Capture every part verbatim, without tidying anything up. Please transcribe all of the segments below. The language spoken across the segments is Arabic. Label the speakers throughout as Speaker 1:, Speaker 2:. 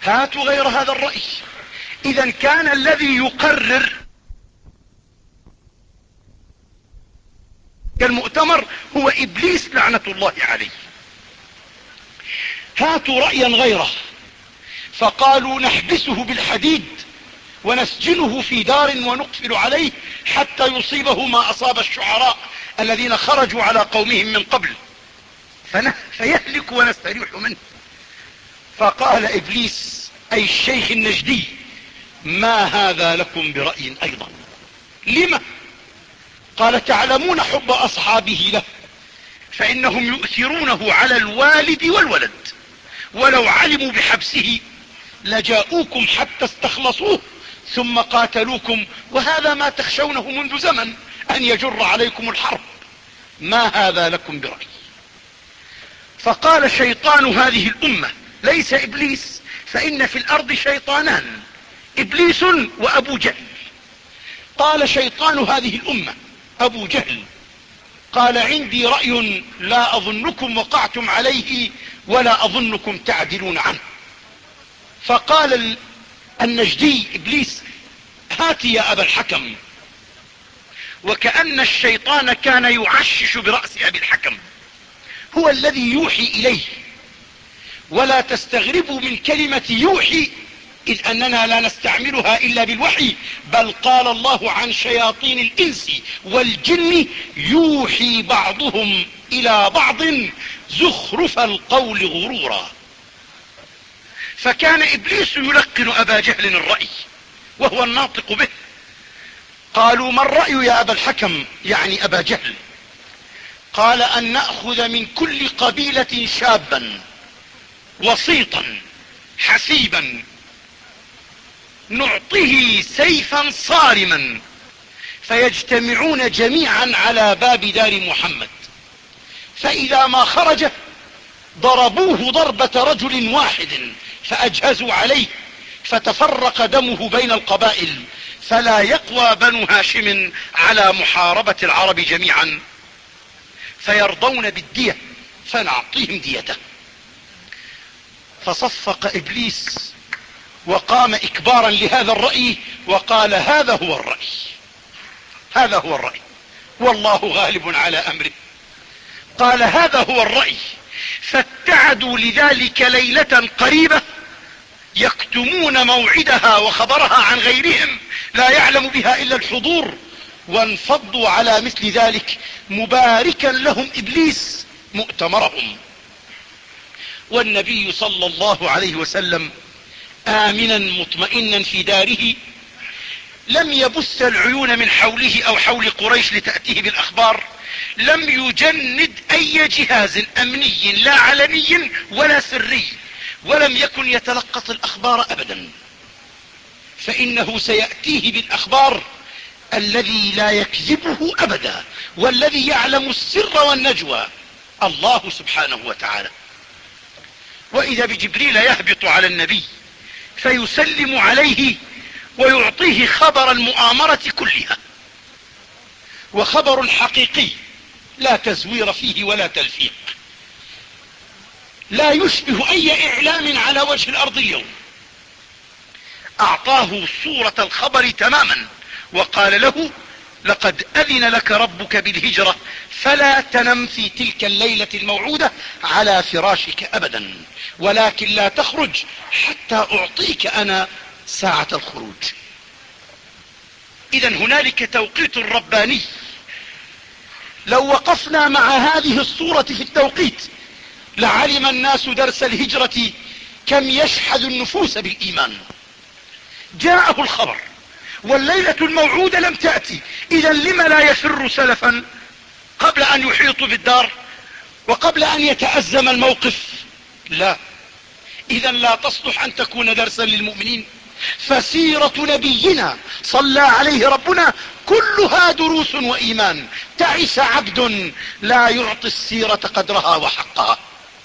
Speaker 1: هاتوا غير هذا الرأي. إذا كان الذي يقرر كالمؤتمر هو إبليس لعنة الله عليه. هاتوا رأيا غيره، فقالوا نحبسه بالحديد ونسجنه في دار ونقفل عليه حتى يصيبه ما أصاب الشعراء الذين خرجوا على قومهم من قبل فيهلك ونستريح منه. فقال إبليس أي الشيخ النجدي ما هذا لكم برأي أيضا؟ لما؟ قال تعلمون حب أصحابه له فإنهم يؤثرونه على الوالد والولد، ولو علموا بحبسه لجاءوكم حتى استخلصوه ثم قاتلوكم، وهذا ما تخشونه منذ زمن أن يجر عليكم الحرب. ما هذا لكم برأي؟ فقال شيطان هذه الأمة ليس إبليس، فإن في الأرض شيطانان إبليس وأبو جهل. قال شيطان هذه الأمة أبو جهل قال عندي رأي لا أظنكم وقعتم عليه ولا أظنكم تعدلون عنه. فقال النجدي إبليس هات يا أبا الحكم، وكأن الشيطان كان يعشش برأس أبي الحكم، هو الذي يوحي إليه. ولا تستغربوا من كلمة يوحي إذ أننا لا نستعملها إلا بالوحي، بل قال الله عن شياطين الإنس والجن يوحي بعضهم إلى بعض زخرف القول غرورا. فكان إبليس يلقن أبا جهل الرأي وهو الناطق به. قالوا ما الرأي يا أبا الحكم؟ يعني أبا جهل. قال أن نأخذ من كل قبيلة شابا وسيطا حسيبا نعطيه سيفا صارما فيجتمعون جميعا على باب دار محمد، فإذا ما خرج ضربوه ضربة رجل واحد فأجهزوا عليه فتفرق دمه بين القبائل، فلا يقوى بنو هاشم على محاربة العرب جميعا، فيرضون بالدية فنعطيهم ديته. فصفق إبليس وقام إكبارا لهذا الرأي وقال هذا هو الرأي، هذا هو الرأي والله غالب على أمره. قال هذا هو الرأي. فاتعدوا لذلك ليلة قريبة يكتمون موعدها وخبرها عن غيرهم لا يعلم بها إلا الحضور، وانفضوا على مثل ذلك مباركا لهم إبليس مؤتمرهم. والنبي صلى الله عليه وسلم آمنا مطمئنا في داره لم يبث العيون من حوله أو حول قريش لتأتيه بالأخبار، لم يجند أي جهاز أمني لا علني ولا سري، ولم يكن يتلقط الأخبار أبدا، فإنه سيأتيه بالأخبار الذي لا يكذبه أبدا، والذي يعلم السر والنجوى الله سبحانه وتعالى. وإذا بجبريل يهبط على النبي فيسلم عليه ويعطيه خبر المؤامرة كلها، وخبر حقيقي لا تزوير فيه ولا تلفيق، لا يشبه أي إعلام على وجه الأرض اليوم. أعطاه صورة الخبر تماما وقال له لقد أذن لك ربك بالهجرة فلا تنم في تلك الليلة الموعودة على فراشك أبدا، ولكن لا تخرج حتى أعطيك أنا ساعة الخروج. إذن هنالك توقيت رباني. لو وقفنا مع هذه الصورة في التوقيت لعلم الناس درس الهجرة كم يشحذ النفوس بالإيمان. جاءه الخبر والليلة الموعودة لم تأتي، إذن لم لا يفر سلفا قبل أن يحيطوا بالدار وقبل أن يتأزم الموقف؟ لا. إذن لا تصلح أن تكون درسا للمؤمنين. فسيرة نبينا صلى عليه ربنا كلها دروس وإيمان. تعس عبد لا يعطي السيرة قدرها وحقها.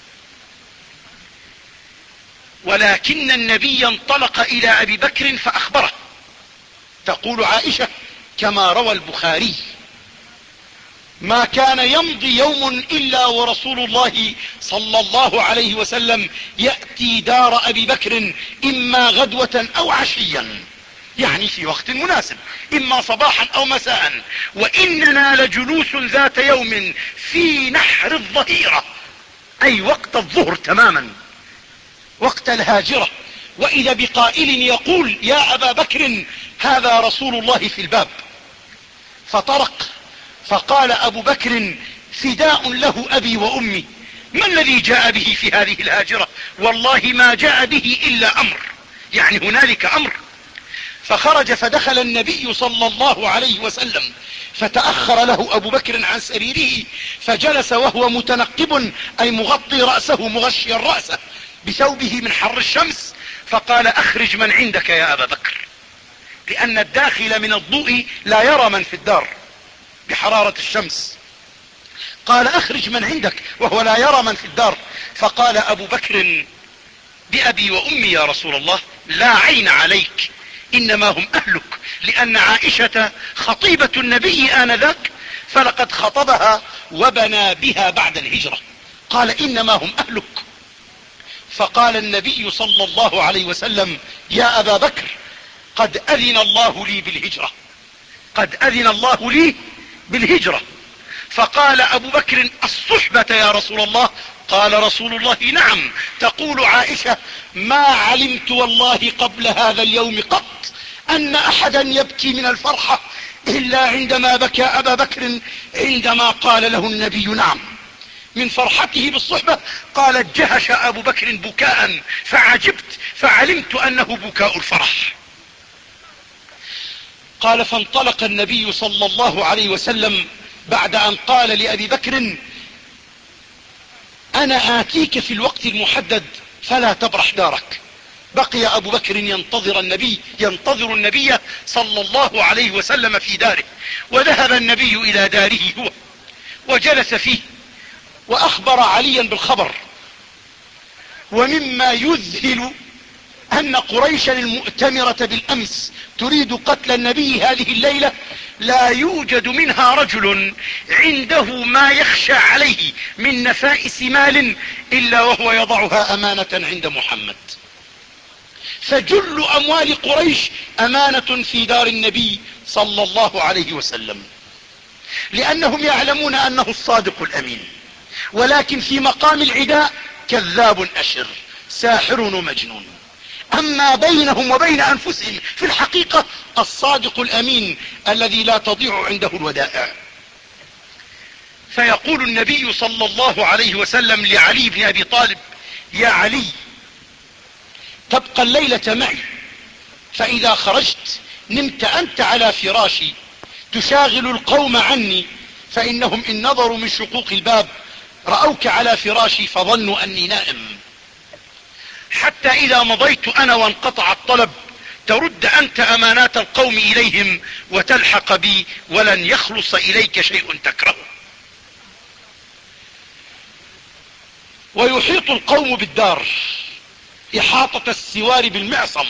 Speaker 1: ولكن النبي انطلق إلى أبي بكر فأخبره. تقول عائشة كما روى البخاري ما كان يمضي يوم إلا ورسول الله صلى الله عليه وسلم يأتي دار أبي بكر إما غدوة أو عشيا، يعني في وقت مناسب، إما صباحا أو مساء. وإننا لجلوس ذات يوم في نحر الظهيرة، أي وقت الظهر تماما، وقت الهاجرة، وإذا بقائل يقول: يا أبا بكر هذا رسول الله في الباب. فطرق فقال أبو بكر: فداء له أبي وأمي، ما الذي جاء به في هذه الهاجرة؟ والله ما جاء به إلا أمر، يعني هنالك أمر. فخرج فدخل النبي صلى الله عليه وسلم، فتأخر له أبو بكر عن سريره، فجلس وهو متنقب، أي مغطي رأسه مغشيا رأسه بثوبه من حر الشمس. فقال: أخرج من عندك يا أبا بكر، لأن الداخل من الضوء لا يرى من في الدار بحرارة الشمس. قال: أخرج من عندك، وهو لا يرى من في الدار. فقال أبو بكر: بأبي وأمي يا رسول الله، لا عين عليك، إنما هم أهلك، لأن عائشة خطيبة النبي آنذاك، فلقد خطبها وبنى بها بعد الهجرة. قال: إنما هم أهلك. فقال النبي صلى الله عليه وسلم: يا أبا بكر، قد أذن الله لي بالهجرة، قد أذن الله لي بالهجرة. فقال أبو بكر: الصحبة يا رسول الله؟ قال رسول الله: نعم. تقول عائشة: ما علمت والله قبل هذا اليوم قط أن أحدا يبكي من الفرحة إلا عندما بكى أبا بكر عندما قال له النبي نعم، من فرحته بالصحبة. قال: جهش أبو بكر بكاء فعجبت، فعلمت أنه بكاء الفرح. قال: فانطلق النبي صلى الله عليه وسلم بعد أن قال لأبي بكر: أنا آتيك في الوقت المحدد فلا تبرح دارك. بقي أبو بكر ينتظر النبي ينتظر النبي صلى الله عليه وسلم في داره، وذهب النبي إلى داره هو وجلس فيه، وأخبر عليا بالخبر. ومما يذهل أن قريشا المؤتمرة بالأمس تريد قتل النبي هذه الليلة لا يوجد منها رجل عنده ما يخشى عليه من نفائس مال إلا وهو يضعها أمانة عند محمد. فجل أموال قريش أمانة في دار النبي صلى الله عليه وسلم، لأنهم يعلمون أنه الصادق الأمين، ولكن في مقام العداء كذاب أشر ساحر ومجنون. أما بينهم وبين أنفسهم في الحقيقة الصادق الأمين الذي لا تضيع عنده الودائع. فيقول النبي صلى الله عليه وسلم لعلي بن أبي طالب: يا علي، تبقى الليلة معي، فإذا خرجت نمت أنت على فراشي تشاغل القوم عني، فإنهم إن نظروا من شقوق الباب رأوك على فراشي فظنوا أني نائم، حتى إذا مضيت أنا وانقطع الطلب ترد أنت أمانات القوم إليهم وتلحق بي، ولن يخلص إليك شيء تكرهه. ويحيط القوم بالدار إحاطة السوار بالمعصم،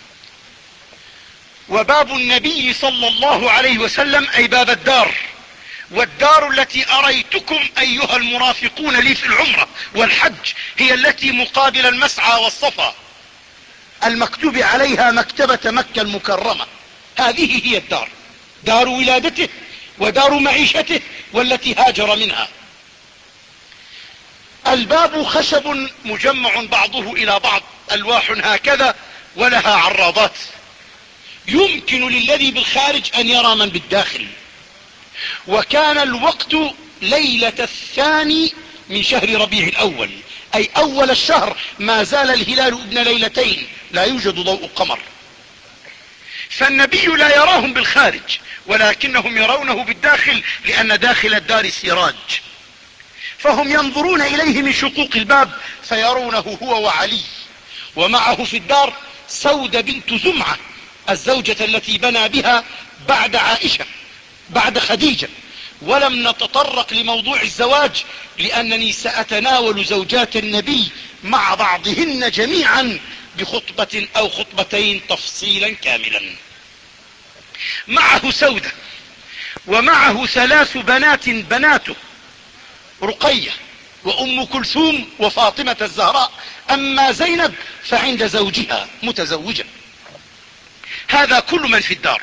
Speaker 1: وباب النبي صلى الله عليه وسلم أي باب الدار، والدار التي أريتكم أيها المرافقون لي في العمرة والحج هي التي مقابل المسعى والصفا، المكتوب عليها مكتبة مكة المكرمة. هذه هي الدار، دار ولادته ودار معيشته والتي هاجر منها. الباب خشب مجمع بعضه إلى بعض، ألواح هكذا ولها عراضات، يمكن للذي بالخارج أن يرى من بالداخل. وكان الوقت ليلة الثاني من شهر ربيع الأول، أي أول الشهر، ما زال الهلال ابن ليلتين، لا يوجد ضوء قمر. فالنبي لا يراهم بالخارج ولكنهم يرونه بالداخل، لأن داخل الدار سراج، فهم ينظرون إليه من شقوق الباب فيرونه هو وعلي، ومعه في الدار سودة بنت زمعة الزوجة التي بنى بها بعد عائشة بعد خديجة. ولم نتطرق لموضوع الزواج لأنني سأتناول زوجات النبي مع بعضهن جميعا بخطبة أو خطبتين تفصيلا كاملا. معه سودة، ومعه ثلاث بنات بناته، رقية وأم كلثوم وفاطمة الزهراء، أما زينب فعند زوجها متزوجة. هذا كل من في الدار.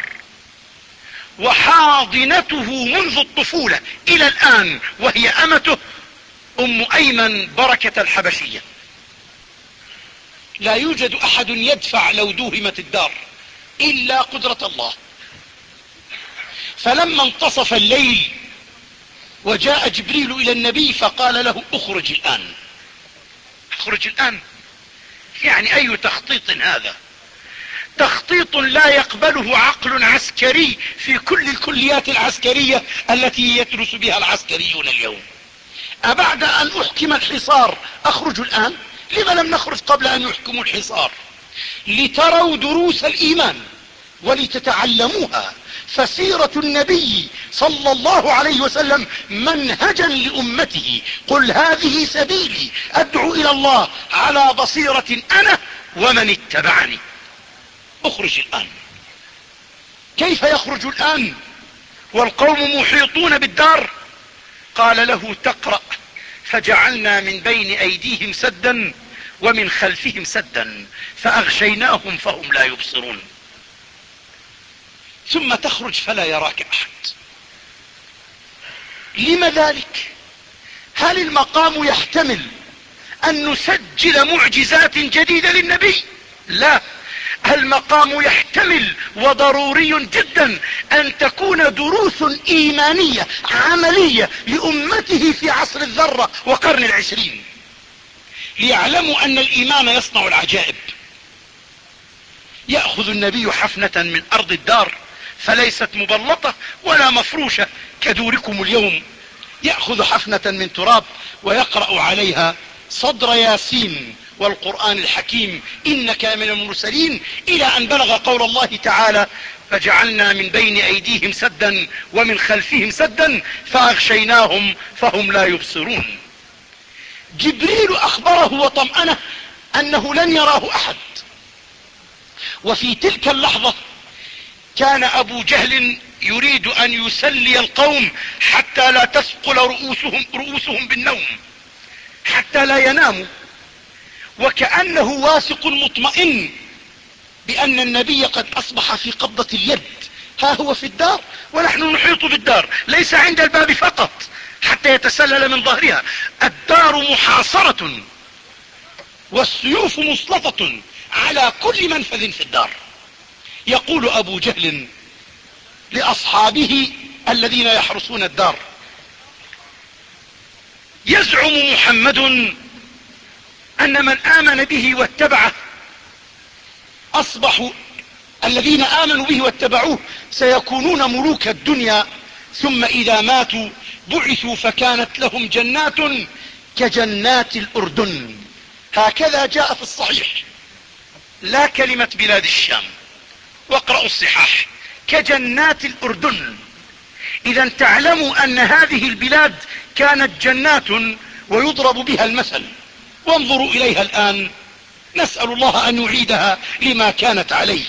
Speaker 1: وحاضنته منذ الطفولة إلى الآن وهي أمته أم أيمن بركة الحبشية. لا يوجد أحد يدفع لو دوهمت الدار إلا قدرة الله. فلما انتصف الليل وجاء جبريل إلى النبي فقال له اخرج الآن. اخرج الآن يعني أي تخطيط هذا؟ تخطيط لا يقبله عقل عسكري في كل الكليات العسكرية التي يدرس بها العسكريون اليوم. أبعد أن أحكم الحصار أخرج الآن؟ لما لم نخرج قبل أن يحكموا الحصار؟ لتروا دروس الإيمان ولتتعلموها. فسيرة النبي صلى الله عليه وسلم منهجا لأمته. قل هذه سبيلي أدعو إلى الله على بصيرة أنا ومن اتبعني. اخرج الآن. كيف يخرج الآن والقوم محيطون بالدار؟ قال له تقرأ فجعلنا من بين أيديهم سدا ومن خلفهم سدا فأغشيناهم فهم لا يبصرون. ثم تخرج فلا يراك أحد. لم ذلك؟ هل المقام يحتمل أن نسجل معجزات جديدة للنبي؟ لا. المقام يحتمل وضروري جدا أن تكون دروس إيمانية عملية لأمته في عصر الذرة وقرن العشرين، ليعلموا أن الإيمان يصنع العجائب. يأخذ النبي حفنة من أرض الدار فليست مبلطة ولا مفروشة كدوركم اليوم، يأخذ حفنة من تراب ويقرأ عليها صدر ياسين والقرآن الحكيم إنك من المرسلين، إلى أن بلغ قول الله تعالى فجعلنا من بين أيديهم سدا ومن خلفهم سدا فأغشيناهم فهم لا يبصرون. جبريل أخبره وطمأنه أنه لن يراه أحد. وفي تلك اللحظة كان أبو جهل يريد أن يسلي القوم حتى لا تثقل رؤوسهم, رؤوسهم بالنوم، حتى لا يناموا، وكأنه واثق مطمئن بأن النبي قد أصبح في قبضة اليد. ها هو في الدار ونحن نحيط بالدار، ليس عند الباب فقط حتى يتسلل من ظهرها. الدار محاصرة والسيوف مسلطة على كل منفذ في الدار. يقول أبو جهل لأصحابه الذين يحرسون الدار يزعم محمد أن من آمن به واتبعه أصبحوا الذين آمنوا به واتبعوه سيكونون ملوك الدنيا، ثم إذا ماتوا بعثوا فكانت لهم جنات كجنات الأردن. هكذا جاء في الصحيح، لا كلمة بلاد الشام، واقرأوا الصحاح، كجنات الأردن. إذا تعلموا أن هذه البلاد كانت جنات ويضرب بها المثل، وانظروا إليها الآن. نسأل الله أن يعيدها لما كانت عليه.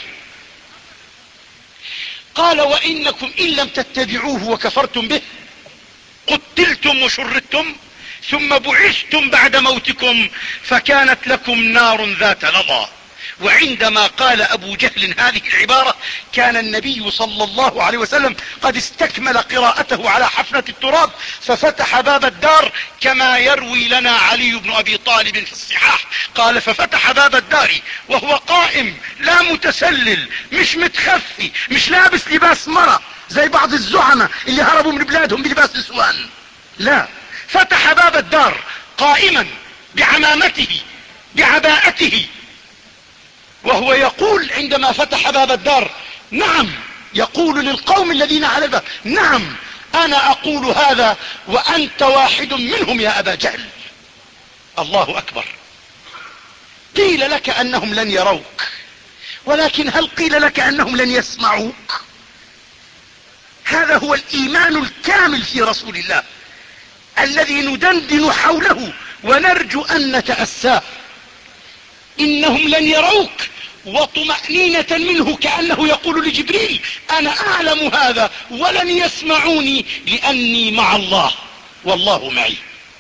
Speaker 1: قال وإنكم إن لم تتبعوه وكفرتم به قتلتم وشردتم ثم بعثتم بعد موتكم فكانت لكم نار ذات لظى. وعندما قال أبو جهل هذه العبارة كان النبي صلى الله عليه وسلم قد استكمل قراءته على حفنة التراب، ففتح باب الدار كما يروي لنا علي بن أبي طالب في الصحاح، قال ففتح باب الدار وهو قائم لا متسلل، مش متخفي، مش لابس لباس مرة زي بعض الزعماء اللي هربوا من بلادهم بلباس نسوان، لا، فتح باب الدار قائما بعمامته بعباءته، وهو يقول عندما فتح باب الدار نعم، يقول للقوم الذين على الباب نعم أنا أقول هذا وأنت واحد منهم يا أبا جهل. الله أكبر. قيل لك أنهم لن يروك، ولكن هل قيل لك أنهم لن يسمعوك؟ هذا هو الإيمان الكامل في رسول الله الذي ندندن حوله ونرجو أن نتأساه. إنهم لن يروك وطمأنينة منه كأنه يقول لجبريل أنا أعلم هذا ولن يسمعوني لأني مع الله والله معي.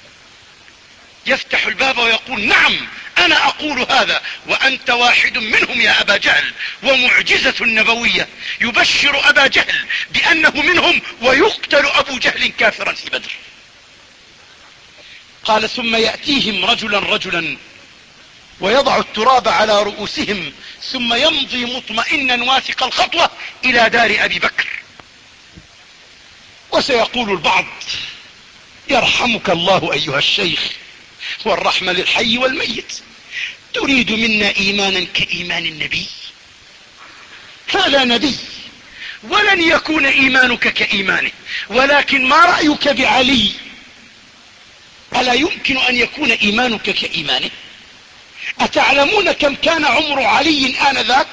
Speaker 1: يفتح الباب ويقول نعم أنا أقول هذا وأنت واحد منهم يا أبا جهل، ومعجزة نبوية يبشر أبا جهل بأنه منهم ويقتل أبو جهل كافرا في بدر. قال ثم يأتيهم رجلا رجلا ويضع التراب على رؤوسهم ثم يمضي مطمئنا واثق الخطوة إلى دار أبي بكر. وسيقول البعض يرحمك الله أيها الشيخ والرحمة للحي والميت، تريد منا إيمانا كإيمان النبي؟ هذا نبي ولن يكون إيمانك كإيمانه، ولكن ما رأيك بعلي؟ ألا يمكن أن يكون إيمانك كإيمانه؟ أتعلمون كم كان عمر علي آنذاك؟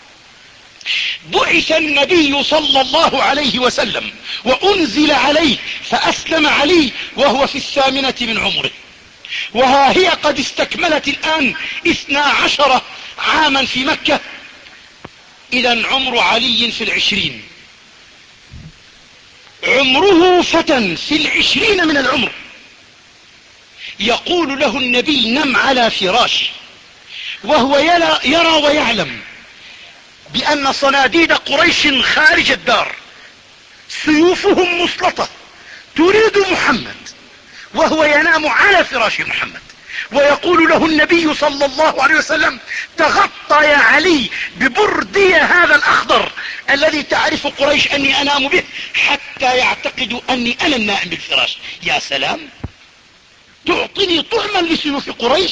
Speaker 1: بعث النبي صلى الله عليه وسلم وأنزل عليه فأسلم علي وهو في الثامنة من عمره، وها هي قد استكملت الآن اثنا عشر عاما في مكة، إذا عمر علي في العشرين، عمره فتى في العشرين من العمر. يقول له النبي نم على فراش وهو يرى ويعلم بأن صناديد قريش خارج الدار سيوفهم مسلطة تريد محمد، وهو ينام على فراش محمد، ويقول له النبي صلى الله عليه وسلم تغطى يا علي ببردي هذا الأخضر الذي تعرف قريش أني أنام به حتى يعتقدوا أني أنا النائم بالفراش. يا سلام، تعطني طعما لسيوف قريش.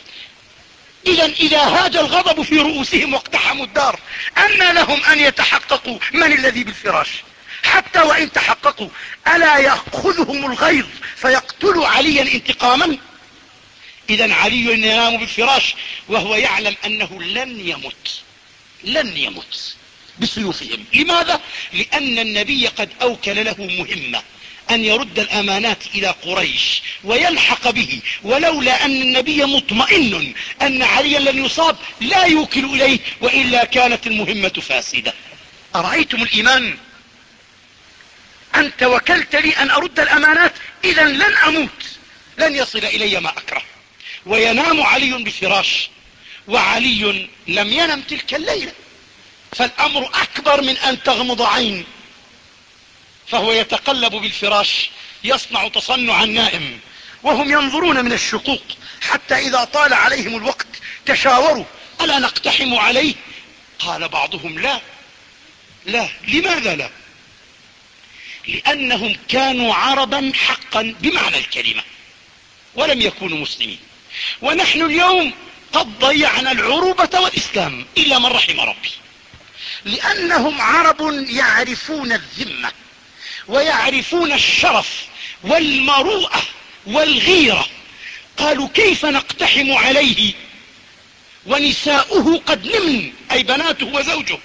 Speaker 1: إذا إذا هاج الغضب في رؤوسهم واقتحموا الدار أن لهم أن يتحققوا من الذي بالفراش؟ حتى وإن تحققوا ألا يأخذهم الغيظ فيقتلوا عليا انتقاما؟ إذا علي ينام بالفراش وهو يعلم أنه لن يمت لن يمت بسيوفهم. لماذا؟ لأن النبي قد أوكل له مهمة أن يرد الأمانات إلى قريش ويلحق به، ولولا أن النبي مطمئن أن عليا لن يصاب لا يوكل إليه، وإلا كانت المهمة فاسدة. أرأيتم الإيمان؟ أنت وكلت لي أن أرد الأمانات، إذا لن أموت، لن يصل إلي ما أكره. وينام علي بفراش، وعلي لم ينم تلك الليلة، فالأمر أكبر من أن تغمض عين، فهو يتقلب بالفراش يصنع تصنع النائم، وهم ينظرون من الشقوق، حتى إذا طال عليهم الوقت تشاوروا ألا نقتحم عليه؟ قال بعضهم لا لا. لماذا لا؟ لأنهم كانوا عربا حقا بمعنى الكلمة ولم يكونوا مسلمين، ونحن اليوم قد ضيعنا العروبة والإسلام إلا من رحم ربي، لأنهم عرب يعرفون الذمة ويعرفون الشرف والمروءة والغيرة. قالوا كيف نقتحم عليه ونساؤه قد نمن، أي بناته وزوجه،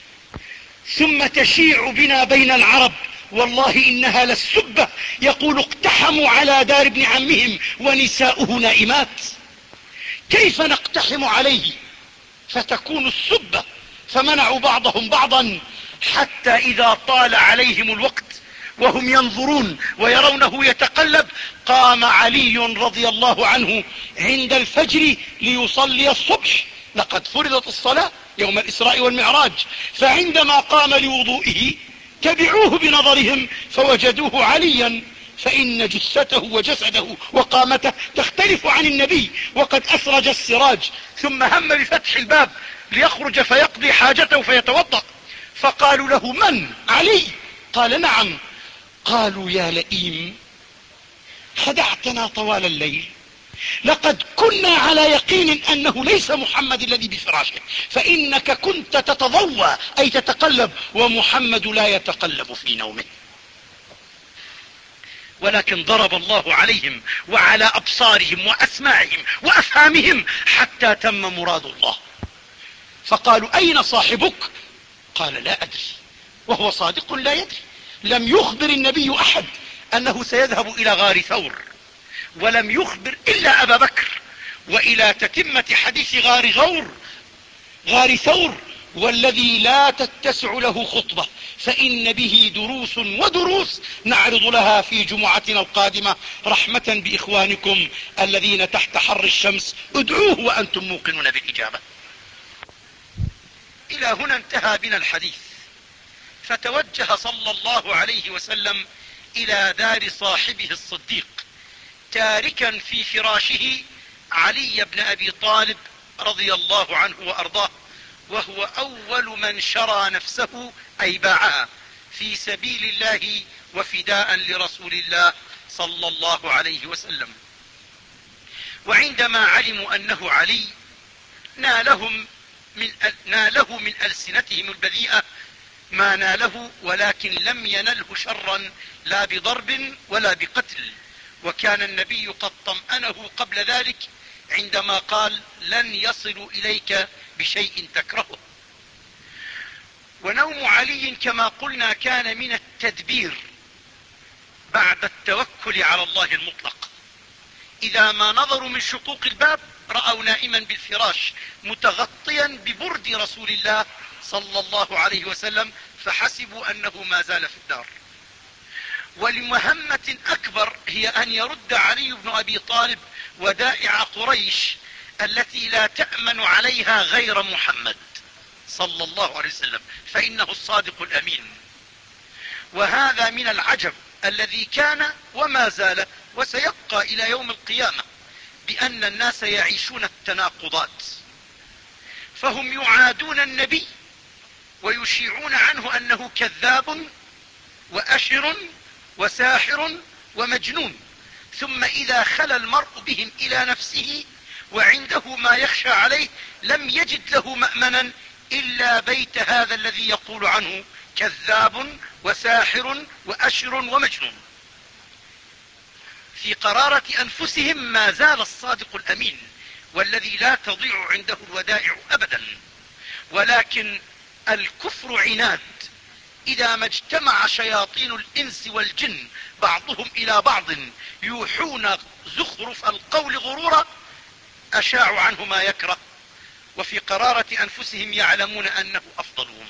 Speaker 1: ثم تشيع بنا بين العرب والله إنها للسبة، يقول اقتحموا على دار ابن عمهم ونساؤه نائمات. كيف نقتحم عليه فتكون السبة؟ فمنعوا بعضهم بعضا، حتى إذا طال عليهم الوقت وهم ينظرون ويرونه يتقلب، قام علي رضي الله عنه عند الفجر ليصلي الصبح، لقد فرضت الصلاة يوم الإسراء والمعراج، فعندما قام لوضوئه تبعوه بنظرهم فوجدوه عليا، فإن جثته وجسده وقامته تختلف عن النبي، وقد أسرج السراج، ثم هم بفتح الباب ليخرج فيقضي حاجته فيتوضأ، فقالوا له من؟ علي؟ قال نعم. قالوا يا لئيم خدعتنا طوال الليل، لقد كنا على يقين أنه ليس محمد الذي بفراشه، فإنك كنت تتضوى أي تتقلب، ومحمد لا يتقلب في نومه. ولكن ضرب الله عليهم وعلى أبصارهم وأسماعهم وأفهامهم حتى تم مراد الله، فقالوا أين صاحبك؟ قال لا أدري، وهو صادق لا يدري. لم يخبر النبي أحد أنه سيذهب إلى غار ثور، ولم يخبر إلا أبا بكر. وإلى تتمة حديث غار غور غار ثور والذي لا تتسع له خطبة، فإن به دروس ودروس نعرض لها في جمعتنا القادمة رحمة بإخوانكم الذين تحت حر الشمس. ادعوه وأنتم موقنون بالإجابة. إلى هنا انتهى بنا الحديث، فتوجه صلى الله عليه وسلم إلى دار صاحبه الصديق، تاركا في فراشه علي بن أبي طالب رضي الله عنه وأرضاه، وهو أول من شرى نفسه أي باعها في سبيل الله وفداء لرسول الله صلى الله عليه وسلم. وعندما علموا أنه علي نالهم من ناله من ألسنتهم البذيئة ما ناله، ولكن لم ينله شرا لا بضرب ولا بقتل. وكان النبي قد طمأنه قبل ذلك عندما قال لن يصلوا إليك بشيء تكرهه. ونوم علي كما قلنا كان من التدبير بعد التوكل على الله المطلق. إذا ما نظروا من شقوق الباب رأوا نائما بالفراش متغطيا ببرد رسول الله صلى الله عليه وسلم، فحسبوا أنه ما زال في الدار. ولمهمة أكبر هي أن يرد علي بن أبي طالب ودائع قريش التي لا تأمن عليها غير محمد صلى الله عليه وسلم، فإنه الصادق الأمين. وهذا من العجب الذي كان وما زال وسيبقى إلى يوم القيامة، بأن الناس يعيشون التناقضات، فهم يعادون النبي ويشيعون عنه أنه كذاب وأشر وساحر ومجنون، ثم إذا خلى المرء بهم إلى نفسه وعنده ما يخشى عليه لم يجد له مأمنا إلا بيت هذا الذي يقول عنه كذاب وساحر وأشر ومجنون. في قرارة أنفسهم ما زال الصادق الأمين والذي لا تضيع عنده الودائع أبدا، ولكن الكفر عناد. إذا ما اجتمع شياطين الإنس والجن بعضهم إلى بعض يوحون زخرف القول غرورا أشاعوا عنه ما يكره، وفي قرارة أنفسهم يعلمون أنه أفضلهم.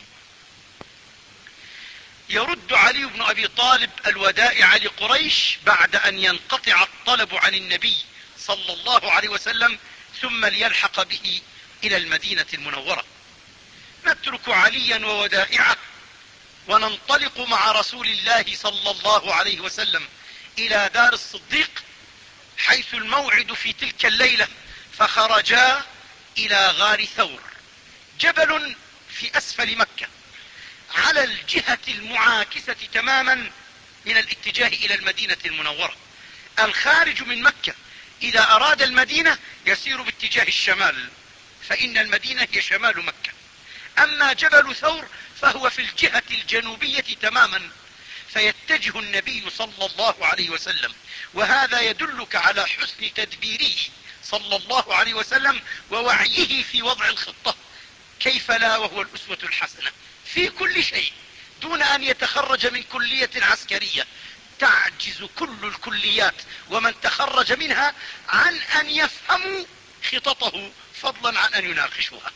Speaker 1: يرد علي بن أبي طالب الودائع لقريش بعد أن ينقطع الطلب عن النبي صلى الله عليه وسلم، ثم ليلحق به إلى المدينة المنورة. نترك عليا وودائعه وننطلق مع رسول الله صلى الله عليه وسلم إلى دار الصديق، حيث الموعد في تلك الليلة. فخرجا إلى غار ثور، جبل في أسفل مكة على الجهة المعاكسة تماما من الاتجاه إلى المدينة المنورة. الخارج من مكة إذا أراد المدينة يسير باتجاه الشمال، فإن المدينة هي شمال مكة. أما جبل ثور فهو في الجهة الجنوبية تماما، فيتجه النبي صلى الله عليه وسلم. وهذا يدلك على حسن تدبيره صلى الله عليه وسلم ووعيه في وضع الخطة، كيف لا وهو الأسوة الحسنة في كل شيء، دون أن يتخرج من كلية عسكرية. تعجز كل الكليات ومن تخرج منها عن أن يفهموا خططه، فضلا عن أن يناقشوها.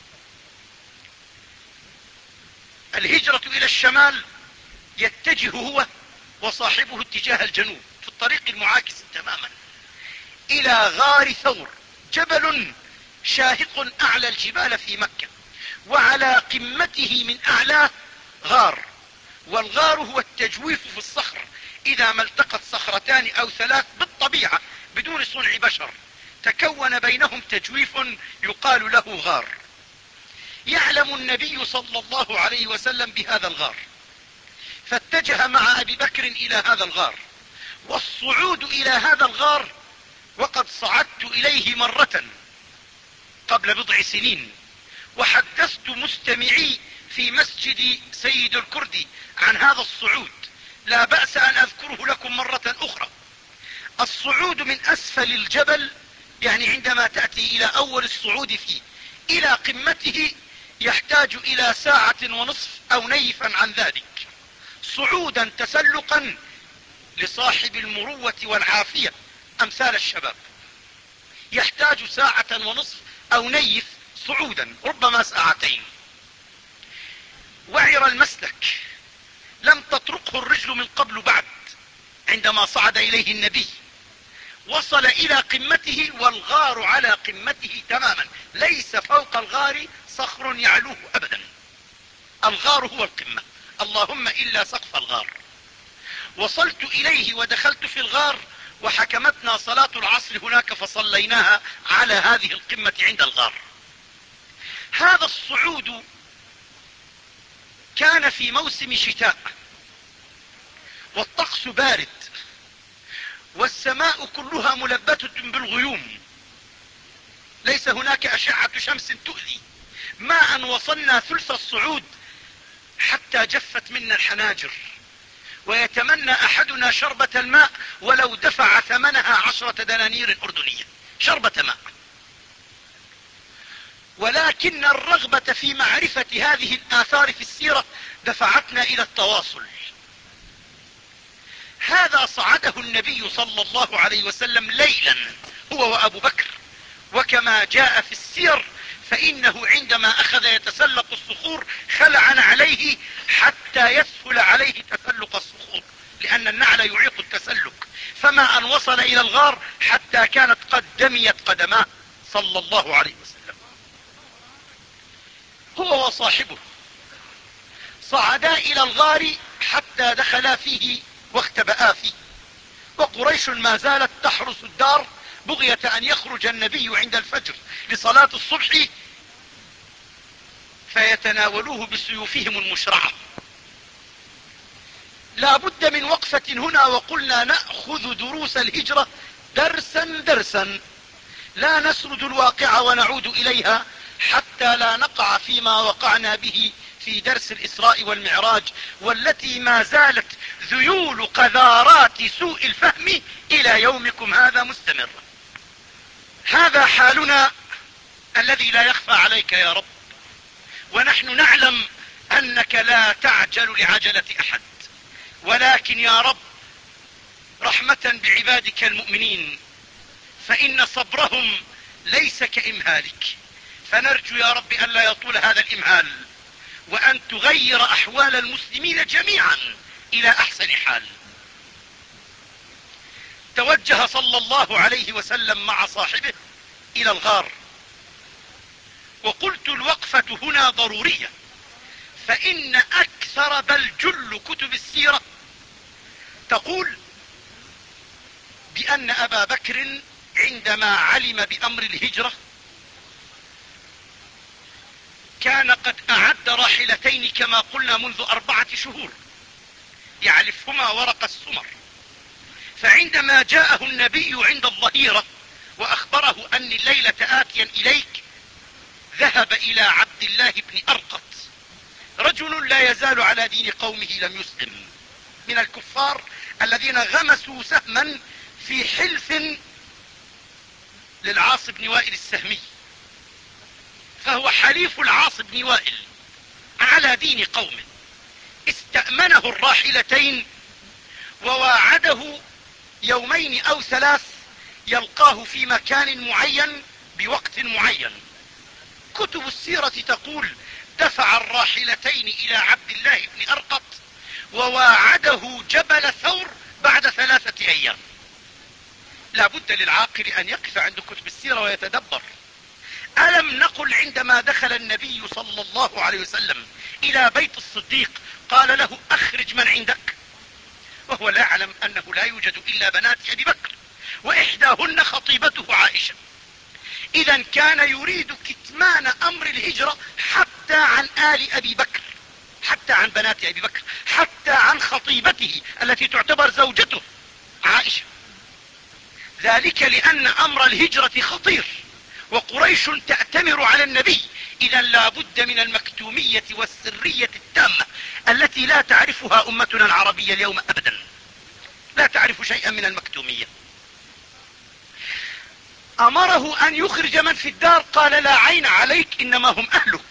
Speaker 1: الهجرة إلى الشمال يتجه هو وصاحبه اتجاه الجنوب في الطريق المعاكس تماما إلى غار ثور، جبل شاهق أعلى الجبال في مكة، وعلى قمته من أعلاه غار. والغار هو التجويف في الصخر، إذا ما التقت صخرتان أو ثلاث بالطبيعة بدون صنع بشر تكون بينهم تجويف يقال له غار. يعلم النبي صلى الله عليه وسلم بهذا الغار، فاتجه مع أبي بكر إلى هذا الغار. والصعود إلى هذا الغار وقد صعدت إليه مرة قبل بضع سنين، وحدثت مستمعي في مسجد سيد الكردي عن هذا الصعود، لا بأس أن أذكره لكم مرة أخرى. الصعود من أسفل الجبل، يعني عندما تأتي إلى أول الصعود فيه إلى قمته، يحتاج إلى ساعة ونصف أو نيفا عن ذلك، صعودا تسلقا لصاحب المروة والعافية أمثال الشباب. يحتاج ساعة ونصف أو نيف صعودا ربما ساعتين، وعر المسلك، لم تطرقه الرجل من قبل بعد. عندما صعد إليه النبي وصل إلى قمته والغار على قمته تماما، ليس فوق الغار صخر يعلوه أبدا، الغار هو القمة، اللهم إلا سقف الغار. وصلت إليه ودخلت في الغار وحكمتنا صلاة العصر هناك فصليناها على هذه القمة عند الغار. هذا الصعود كان في موسم شتاء والطقس بارد والسماء كلها ملبتة بالغيوم، ليس هناك أشعة شمس تؤذي. ما أن وصلنا ثلث الصعود حتى جفت منا الحناجر، ويتمنى أحدنا شربة الماء ولو دفع ثمنها عشرة دنانير أردنية، شربة ماء. ولكن الرغبة في معرفة هذه الآثار في السيرة دفعتنا إلى التواصل. هذا صعده النبي صلى الله عليه وسلم ليلا هو وأبو بكر، وكما جاء في السير فإنه عندما أخذ يتسلق الصخور خلع عليه حتى يسهل عليه تسلق الصخور، لأن النعل يعيق التسلق. فما أن وصل إلى الغار حتى كانت قد دميت قدماه صلى الله عليه وسلم. هو وصاحبه صعدا إلى الغار حتى دخلا فيه واختبأا فيه، وقريش ما زالت تحرس الدار بغية أن يخرج النبي عند الفجر لصلاة الصبح فيتناولوه بسيوفهم المشرعة. لا بد من وقفة هنا، وقلنا نأخذ دروس الهجرة درسا درسا، لا نسرد الواقع ونعود إليها حتى لا نقع فيما وقعنا به في درس الإسراء والمعراج، والتي ما زالت ذيول قذارات سوء الفهم إلى يومكم هذا مستمرة. هذا حالنا الذي لا يخفى عليك يا رب، ونحن نعلم أنك لا تعجل لعجلة أحد، ولكن يا رب رحمة بعبادك المؤمنين فإن صبرهم ليس كإمهالك، فنرجو يا رب أن لا يطول هذا الإمهال، وأن تغير أحوال المسلمين جميعا إلى أحسن حال. توجه صلى الله عليه وسلم مع صاحبه إلى الغار، وقلت الوقفة هنا ضرورية، فإن أكثر بل جل كتب السيرة تقول بأن أبا بكر عندما علم بأمر الهجرة كان قد أعد راحلتين كما قلنا منذ أربعة شهور يعلفهما ورق السمر، فعندما جاءه النبي عند الظهيرة وأخبره أن الليلة آتيا إليك ذهب إلى عبد الله بن أرقط، رجل لا يزال على دين قومه لم يسلم، من الكفار الذين غمسوا سهما في حلف للعاص بن وائل السهمي، فهو حليف العاص بن وائل على دين قومه. استأمنه الراحلتين وواعده يومين أو ثلاث يلقاه في مكان معين بوقت معين. كتب السيرة تقول دفع الراحلتين إلى عبد الله بن أرقط وواعده جبل ثور بعد ثلاثة أيام. لا بد للعاقل أن يقف عند كتب السيرة ويتدبر. ألم نقل عندما دخل النبي صلى الله عليه وسلم إلى بيت الصديق قال له أخرج من عندك، وهو لا يعلم أنه لا يوجد إلا بنات أبي بكر وإحداهن خطيبته عائشة. إذا كان يريد كتمان أمر الهجرة حتى عن آل أبي بكر، حتى عن بنات أبي بكر، حتى عن خطيبته التي تعتبر زوجته عائشة. ذلك لأن أمر الهجرة خطير وقريش تأتمر على النبي. إذا لا بد من المكتومية والسرية التامة التي لا تعرفها أمتنا العربية اليوم أبدا، لا تعرف شيئا من المكتومية. أمره أن يخرج من في الدار، قال لا عين عليك إنما هم أهلك.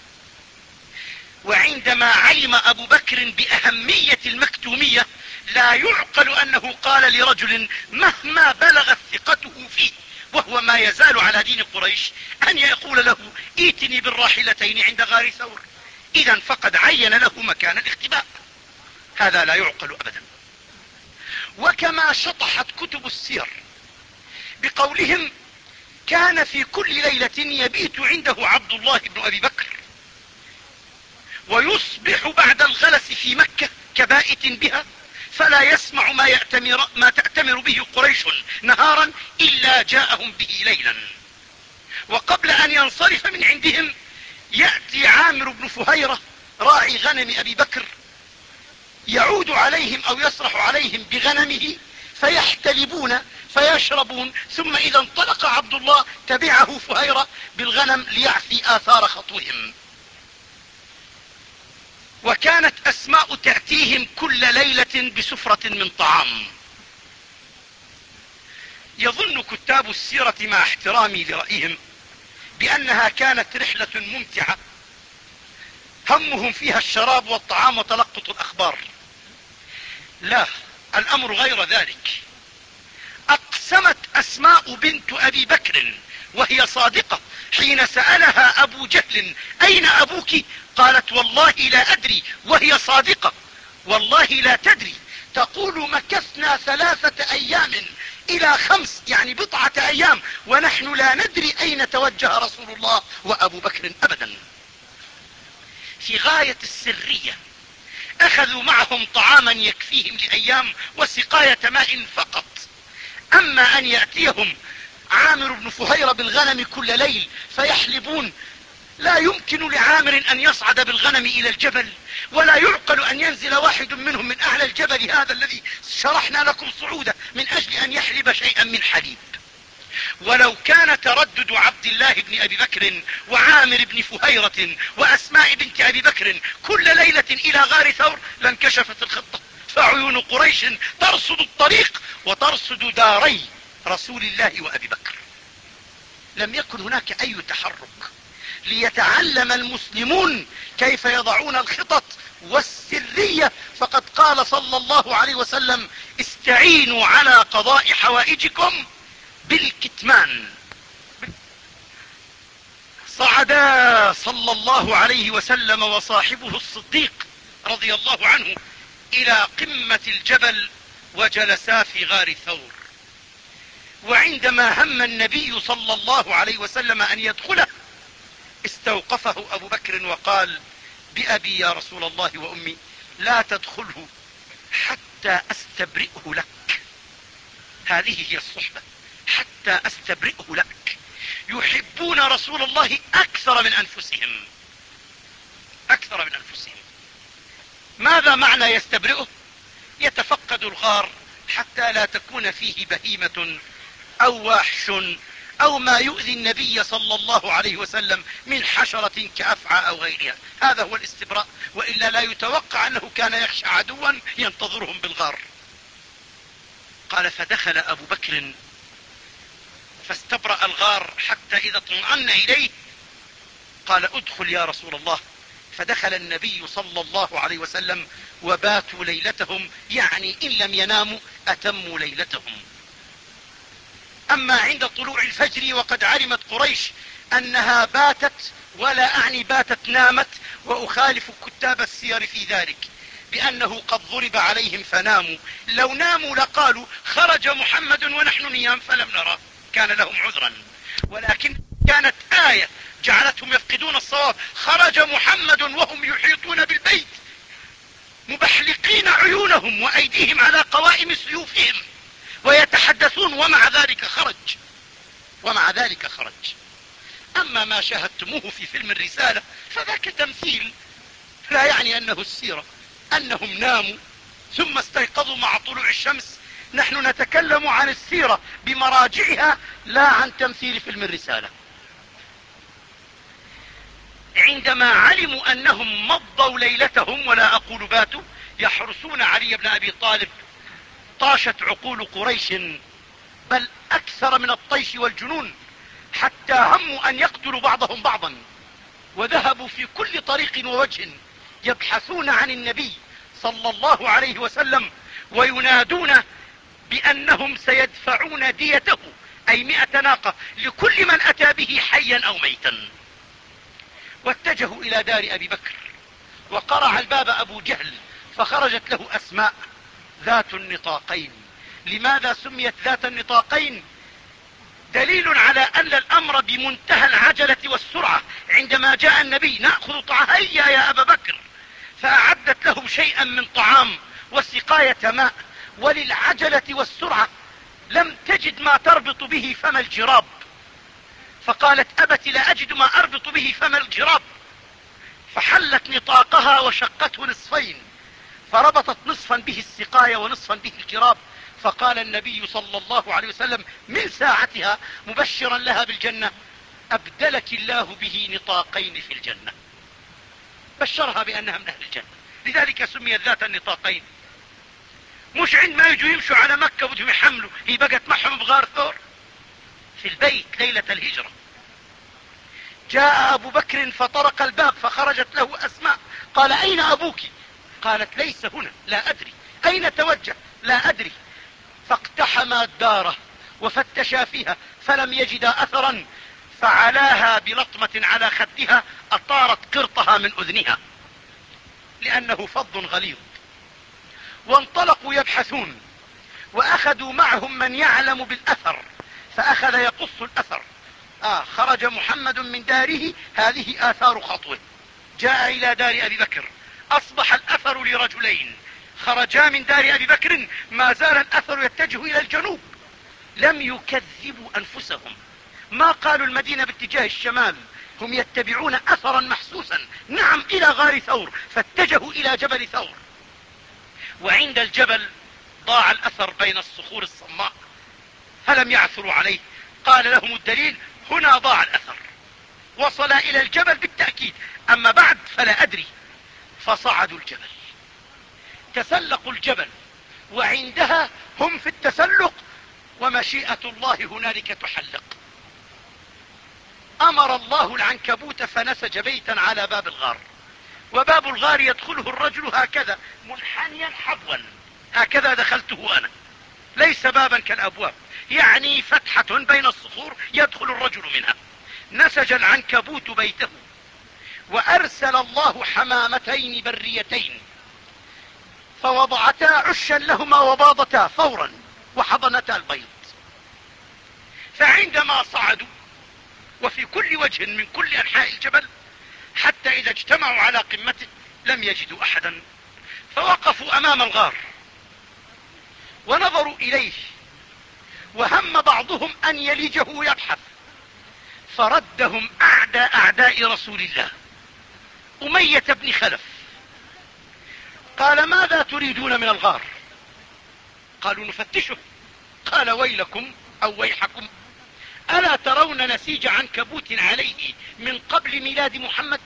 Speaker 1: وعندما علم أبو بكر بأهمية المكتومية لا يعقل أنه قال لرجل مهما بلغت ثقته فيه وهو ما يزال على دين قريش أن يقول له ائتني بالراحلتين عند غار ثور. إذا فقد عين له مكان الاختباء. هذا لا يعقل أبدا. وكما شطحت كتب السير بقولهم كان في كل ليلة يبيت عنده عبد الله بن أبي بكر ويصبح بعد الغلس في مكة كبائت بها، فلا يسمع ما, يأتمر ما تأتمر به قريش نهارا إلا جاءهم به ليلا. وقبل أن ينصرف من عندهم يأتي عامر بن فهيرة راعي غنم أبي بكر يعود عليهم أو يسرح عليهم بغنمه فيحتلبون فيشربون، ثم إذا انطلق عبد الله تبعه فهيرة بالغنم ليعفي آثار خطوهم. وكانت أسماء تأتيهم كل ليلة بسفرة من طعام. يظن كتاب السيرة مع احترامي لرأيهم بأنها كانت رحلة ممتعة همهم فيها الشراب والطعام وتلقط الأخبار. لا، الأمر غير ذلك. أقسمت أسماء بنت أبي بكر وهي صادقة حين سألها أبو جهل أين أبوك؟ قالت والله لا أدري، وهي صادقة والله لا تدري. تقول مكثنا ثلاثة أيام إلى خمس، يعني بضعة أيام، ونحن لا ندري أين توجه رسول الله وأبو بكر أبدا. في غاية السرية. أخذوا معهم طعاما يكفيهم لأيام وسقاية ماء فقط. أما أن يأتيهم عامر بن فهيرة بالغنم كل ليل فيحلبون، لا يمكن لعامر أن يصعد بالغنم إلى الجبل، ولا يعقل أن ينزل واحد منهم من أعلى الجبل هذا الذي شرحنا لكم صعوده من أجل أن يحلب شيئا من حليب. ولو كان تردد عبد الله بن أبي بكر وعامر بن فهيرة وأسماء بنت أبي بكر كل ليلة إلى غار ثور لانكشفت الخطة، فعيون قريش ترصد الطريق وترصد داري رسول الله وأبي بكر. لم يكن هناك أي تحرك ليتعلم المسلمون كيف يضعون الخطط والسرية، فقد قال صلى الله عليه وسلم استعينوا على قضاء حوائجكم بالكتمان. صعدا صلى الله عليه وسلم وصاحبه الصديق رضي الله عنه إلى قمة الجبل وجلسا في غار ثور. وعندما هم النبي صلى الله عليه وسلم أن يدخله استوقفه أبو بكر وقال بأبي يا رسول الله وأمي لا تدخله حتى أستبرئه لك. هذه هي الصحبة، حتى أستبرئه لك. يحبون رسول الله أكثر من أنفسهم، أكثر من أنفسهم. ماذا معنى يستبرئه؟ يتفقد الغار حتى لا تكون فيه بهيمة أو وحش أو ما يؤذي النبي صلى الله عليه وسلم من حشرة كأفعى أو غيرها. هذا هو الاستبراء، وإلا لا يتوقع أنه كان يخشى عدوا ينتظرهم بالغار. قال فدخل أبو بكر فاستبرأ الغار حتى إذا اطمأن إليه قال ادخل يا رسول الله. فدخل النبي صلى الله عليه وسلم وباتوا ليلتهم، يعني إن لم يناموا أتموا ليلتهم. أما عند طلوع الفجر وقد علمت قريش أنها باتت، ولا أعني باتت نامت، وأخالف كتاب السير في ذلك بأنه قد ضرب عليهم فناموا. لو ناموا لقالوا خرج محمد ونحن نيام فلم نرى، كان لهم عذرا. ولكن كانت آية جعلتهم يفقدون الصواب. خرج محمد وهم يحيطون بالبيت مبحلقين عيونهم وأيديهم على قوائم سيوفهم ويتحدثون، ومع ذلك خرج، ومع ذلك خرج. أما ما شاهدتموه في فيلم الرسالة فذاك تمثيل، لا يعني أنه السيرة. أنهم ناموا ثم استيقظوا مع طلوع الشمس. نحن نتكلم عن السيرة بمراجعها لا عن تمثيل فيلم الرسالة. عندما علموا أنهم مضوا ليلتهم، ولا أقول باتوا، يحرسون علي بن أبي طالب، طاشت عقول قريش بل أكثر من الطيش والجنون، حتى هموا أن يقتلوا بعضهم بعضا، وذهبوا في كل طريق ووجه يبحثون عن النبي صلى الله عليه وسلم وينادون بأنهم سيدفعون ديته أي مئة ناقة لكل من أتى به حيا أو ميتا. واتجهوا إلى دار أبي بكر، وقرع الباب أبو جهل، فخرجت له أسماء ذات النطاقين. لماذا سميت ذات النطاقين؟ دليل على أن الأمر بمنتهى العجلة والسرعة. عندما جاء النبي نأخذ طعام، هيا يا أبا بكر، فأعدت لهم شيئا من طعام وسقاية ماء. وللعجلة والسرعة لم تجد ما تربط به فم الجراب، فقالت أبت لا أجد ما أربط به فم الجراب، فحلت نطاقها وشقته نصفين، فربطت نصفا به السقاية ونصفا به الجراب. فقال النبي صلى الله عليه وسلم من ساعتها مبشرا لها بالجنة: أبدلك الله به نطاقين في الجنة. بشرها بأنها من أهل الجنة، لذلك سميت ذات النطاقين. مش عندما يجوا يمشوا على مكة بدهم يحملوا، هي بقت معهم بغار ثور في البيت ليلة الهجرة. جاء أبو بكر فطرق الباب، فخرجت له أسماء. قال: أين أبوك؟ قالت: ليس هنا، لا أدري. أين توجه؟ لا أدري. فاقتحما الدار وفتشا فيها فلم يجدا أثرا، فعلاها بلطمة على خدها أطارت قرطها من أذنها لأنه فظ غليظ. وانطلقوا يبحثون، وأخذوا معهم من يعلم بالأثر، فأخذ يقص الأثر. آه خرج محمد من داره، هذه آثار خطوه. جاء إلى دار أبي بكر، أصبح الأثر لرجلين خرجا من دار أبي بكر، ما زال الأثر يتجه إلى الجنوب. لم يكذبوا أنفسهم، ما قالوا المدينة باتجاه الشمال، هم يتبعون أثرا محسوسا. نعم، إلى غار ثور، فاتجهوا إلى جبل ثور. وعند الجبل ضاع الأثر بين الصخور الصماء، فلم يعثروا عليه. قال لهم الدليل: هنا ضاع الأثر. وصل إلى الجبل بالتأكيد، أما بعد فلا أدري. فصعدوا الجبل، تسلقوا الجبل، وعندها هم في التسلق، ومشيئة الله هنالك تحلق. أمر الله العنكبوت فنسج بيتا على باب الغار، وباب الغار يدخله الرجل هكذا منحنيا حبوا، هكذا دخلته أنا، ليس بابا كالأبواب، يعني فتحة بين الصخور يدخل الرجل منها. نسج العنكبوت بيته، وأرسل الله حمامتين بريتين فوضعتا عشا لهما وباضتا فورا وحضنتا البيض. فعندما صعدوا، وفي كل وجه من كل أنحاء الجبل، حتى إذا اجتمعوا على قمته لم يجدوا أحدا، فوقفوا أمام الغار ونظروا إليه، وهم بعضهم أن يلجه يبحث، فردهم أعدى أعداء رسول الله أمية بن خلف. قال: ماذا تريدون من الغار؟ قالوا: نفتشه. قال: ويلكم أو ويحكم، ألا ترون نسيج عنكبوت عليه من قبل ميلاد محمد؟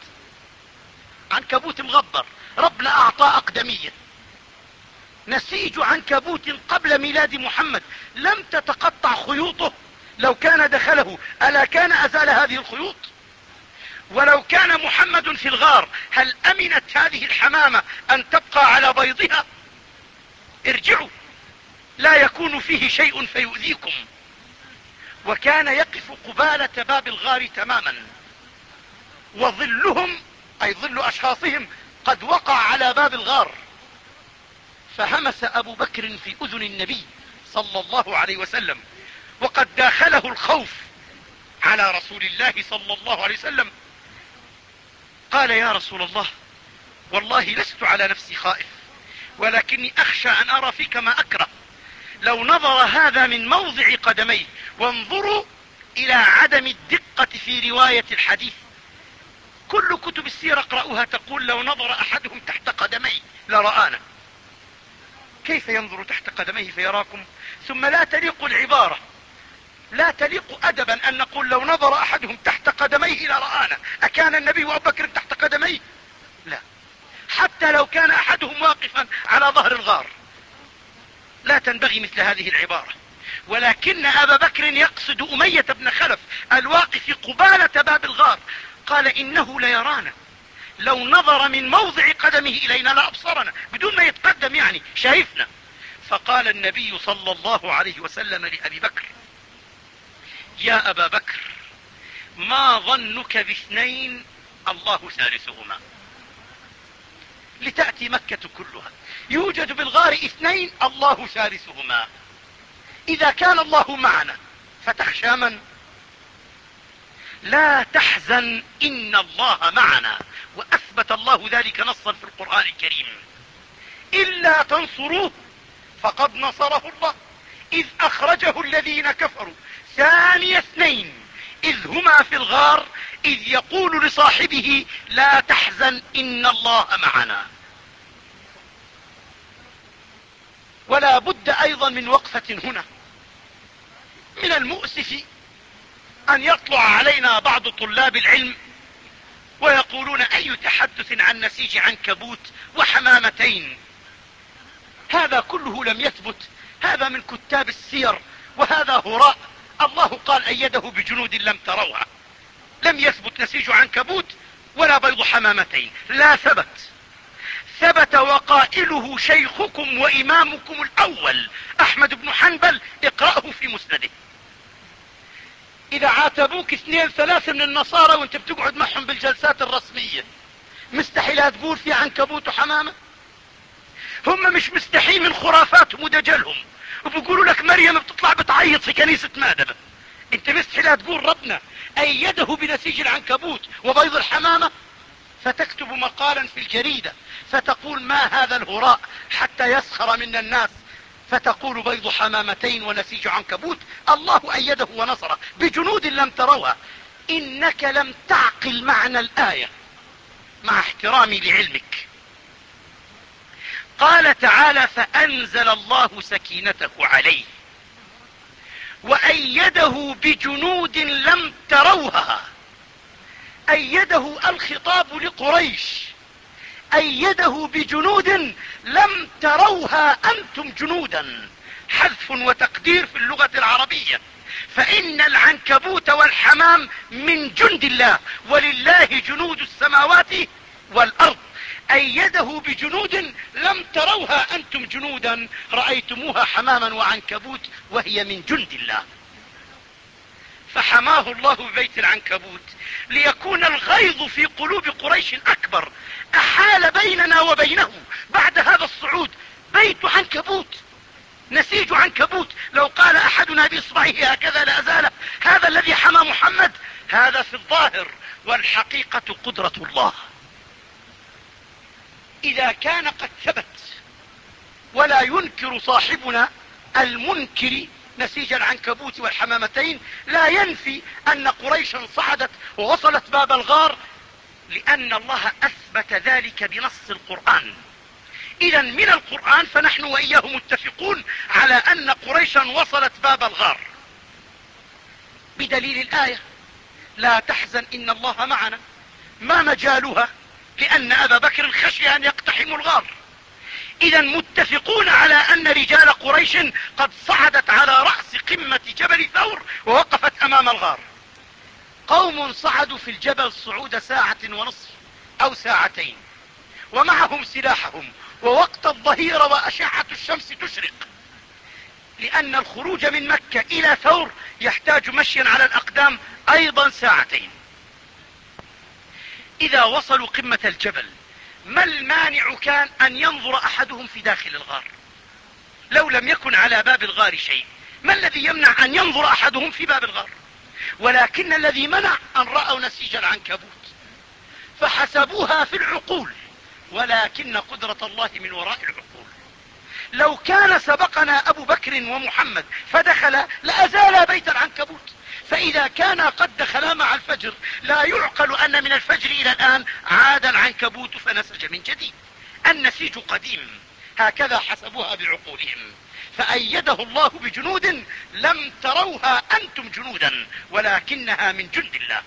Speaker 1: عنكبوت مغبر، ربنا أعطى أقدمية، نسيج عنكبوت قبل ميلاد محمد، لم تتقطع خيوطه. لو كان دخله ألا كان أزال هذه الخيوط؟ ولو كان محمد في الغار هل أمنت هذه الحمامة أن تبقى على بيضها؟ ارجعوا، لا يكون فيه شيء فيؤذيكم. وكان يقف قبالة باب الغار تماما، وظلهم أي ظل أشخاصهم قد وقع على باب الغار. فهمس أبو بكر في أذن النبي صلى الله عليه وسلم، وقد داخله الخوف على رسول الله صلى الله عليه وسلم. قال: يا رسول الله، والله لست على نفسي خائف، ولكني أخشى أن أرى فيك ما أكره. لو نظر هذا من موضع قدميه، وانظروا إلى عدم الدقة في رواية الحديث. كل كتب السيرة اقرأوها تقول: لو نظر أحدهم تحت قدميه لرآنا. كيف ينظر تحت قدميه فيراكم؟ ثم لا تليق العبارة، لا تليق أدبا أن نقول لو نظر أحدهم تحت قدميه لرآنا. أكان النبي وأبو بكر تحت قدميه؟ لا، حتى لو كان أحدهم واقفا على ظهر الغار لا تنبغي مثل هذه العبارة. ولكن أبا بكر يقصد أمية بن خلف الواقف قبالة باب الغار. قال: إنه ليرانا، لو نظر من موضع قدمه إلينا لأبصرنا، بدون ما يتقدم، يعني شايفنا. فقال النبي صلى الله عليه وسلم لأبي بكر: يا أبا بكر ما ظنك باثنين الله ثالثهما؟ لتأتي مكة كلها يوجد بالغار اثنين الله ثالثهما. إذا كان الله معنا فتخشى من؟ لا تحزن إن الله معنا، وأثبت الله ذلك نصا في القرآن الكريم. إلا تنصروه فقد نصره الله إذ أخرجه الذين كفروا ثاني اثنين إذ هما في الغار إذ يقول لصاحبه لا تحزن إن الله معنا. ولا بد أيضا من وقفة هنا. من المؤسف أن يطلع علينا بعض طلاب العلم ويقولون أي تحدث عن نسيج عنكبوت وحمامتين، هذا كله لم يثبت، هذا من كتاب السير وهذا هراء. الله قال أيده بجنود لم تروها. لم يثبت نسيج عنكبوت ولا بيض حمامتين، لا ثبت. ثبت وقائله شيخكم وإمامكم الأول أحمد بن حنبل، اقرأه في مسنده. إذا عاتبوك اثنين ثلاثة من النصارى وانت بتقعد معهم بالجلسات الرسمية، مستحيل تقول في عنكبوت وحمامة؟ هم مش مستحي من خرافاتهم ودجلهم، وبيقولوا لك مريم بتطلع بتعيط في كنيسة مادبة. انت مستحيل تقول ربنا أيده بنسيج العنكبوت وبيض الحمامة؟ فتكتب مقالا في الجريدة فتقول ما هذا الهراء حتى يسخر منا الناس، فتقول بيض حمامتين ونسيج عنكبوت. الله أيده ونصره بجنود لم تروها. إنك لم تعقل معنى الآية مع احترامي لعلمك. قال تعالى فأنزل الله سكينته عليه وأيده بجنود لم تروها. أيده الخطاب لقريش، أيده بجنود لم تروها أنتم جنودا، حذف وتقدير في اللغة العربية. فإن العنكبوت والحمام من جند الله، ولله جنود السماوات والأرض. أيده بجنود لم تروها أنتم جنودا رأيتموها حماما وعنكبوت وهي من جند الله. فحماه الله ببيت العنكبوت ليكون الغيظ في قلوب قريش أكبر. أحال بيننا وبينه بعد هذا الصعود بيت عنكبوت، نسيج عنكبوت. لو قال أحدنا بإصبعه هكذا لأزاله. هذا الذي حمى محمد، هذا في الظاهر، والحقيقة قدرة الله. إذا كان قد ثبت ولا ينكر صاحبنا المنكر نسيج العنكبوت والحمامتين، لا ينفي أن قريشا صعدت ووصلت باب الغار، لأن الله أثبت ذلك بنص القرآن. إذا من القرآن فنحن وإياه متفقون على أن قريشا وصلت باب الغار بدليل الآية لا تحزن إن الله معنا. ما مجالها؟ لأن أبا بكر خشي أن يقتحموا الغار. إذا متفقون على أن رجال قريش قد صعدت على رأس قمة جبل ثور ووقفت أمام الغار. قوم صعدوا في الجبل صعود ساعة ونصف أو ساعتين ومعهم سلاحهم، ووقت الظهيرة وأشعة الشمس تشرق، لأن الخروج من مكة إلى ثور يحتاج مشيا على الأقدام أيضا ساعتين. إذا وصلوا قمة الجبل ما المانع كان أن ينظر أحدهم في داخل الغار؟ لو لم يكن على باب الغار شيء، ما الذي يمنع أن ينظر أحدهم في باب الغار؟ ولكن الذي منع أن رأوا نسيج العنكبوت فحسبوها في العقول، ولكن قدرة الله من وراء العقول. لو كان سبقنا أبو بكر ومحمد فدخل لأزال بيت العنكبوت. فإذا كان قد دخلا مع الفجر لا يعقل أن من الفجر إلى الآن عاد العنكبوت فنسج من جديد. النسيج قديم، هكذا حسبوها بعقولهم. فأيده الله بجنود لم تروها أنتم جنودا ولكنها من جند الله.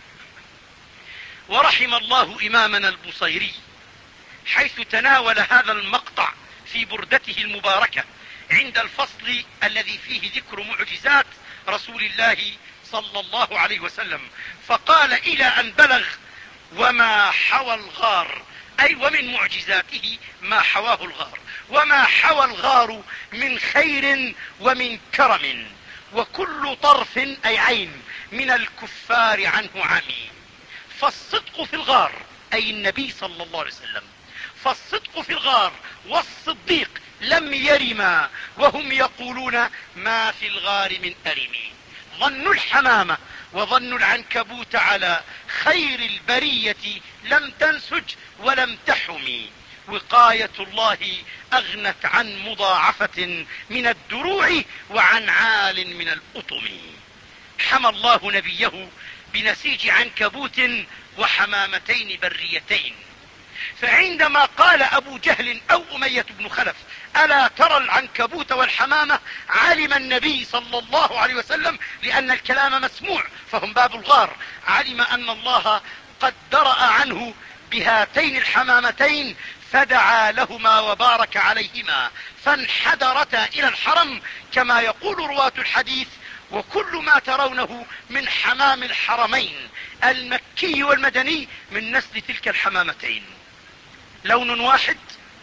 Speaker 1: ورحم الله إمامنا البصيري حيث تناول هذا المقطع في بردته المباركة عند الفصل الذي فيه ذكر معجزات رسول الله صلى الله عليه وسلم، فقال إلى أن بلغ وما حوى الغار، أي ومن معجزاته ما حواه الغار، وما حوى الغار من خير ومن كرم وكل طرف أي عين من الكفار عنه عمي. فالصدق في الغار أي النبي صلى الله عليه وسلم، فالصدق في الغار والصديق لم يرما وهم يقولون ما في الغار من أرم. ظن الحمامة وظن العنكبوت على خير البرية لم تنسج ولم تحمي. وقاية الله أغنت عن مضاعفة من الدروع وعن عال من الأطم. حمى الله نبيه بنسيج عنكبوت وحمامتين بريتين. فعندما قال أبو جهل أو أمية بن خلف ألا ترى العنكبوت والحمامة، علم النبي صلى الله عليه وسلم لأن الكلام مسموع فهم باب الغار، علم أن الله قد درأ عنه بهاتين الحمامتين فدعا لهما وبارك عليهما فانحدرتا إلى الحرم كما يقول رواة الحديث. وكل ما ترونه من حمام الحرمين المكي والمدني من نسل تلك الحمامتين، لون واحد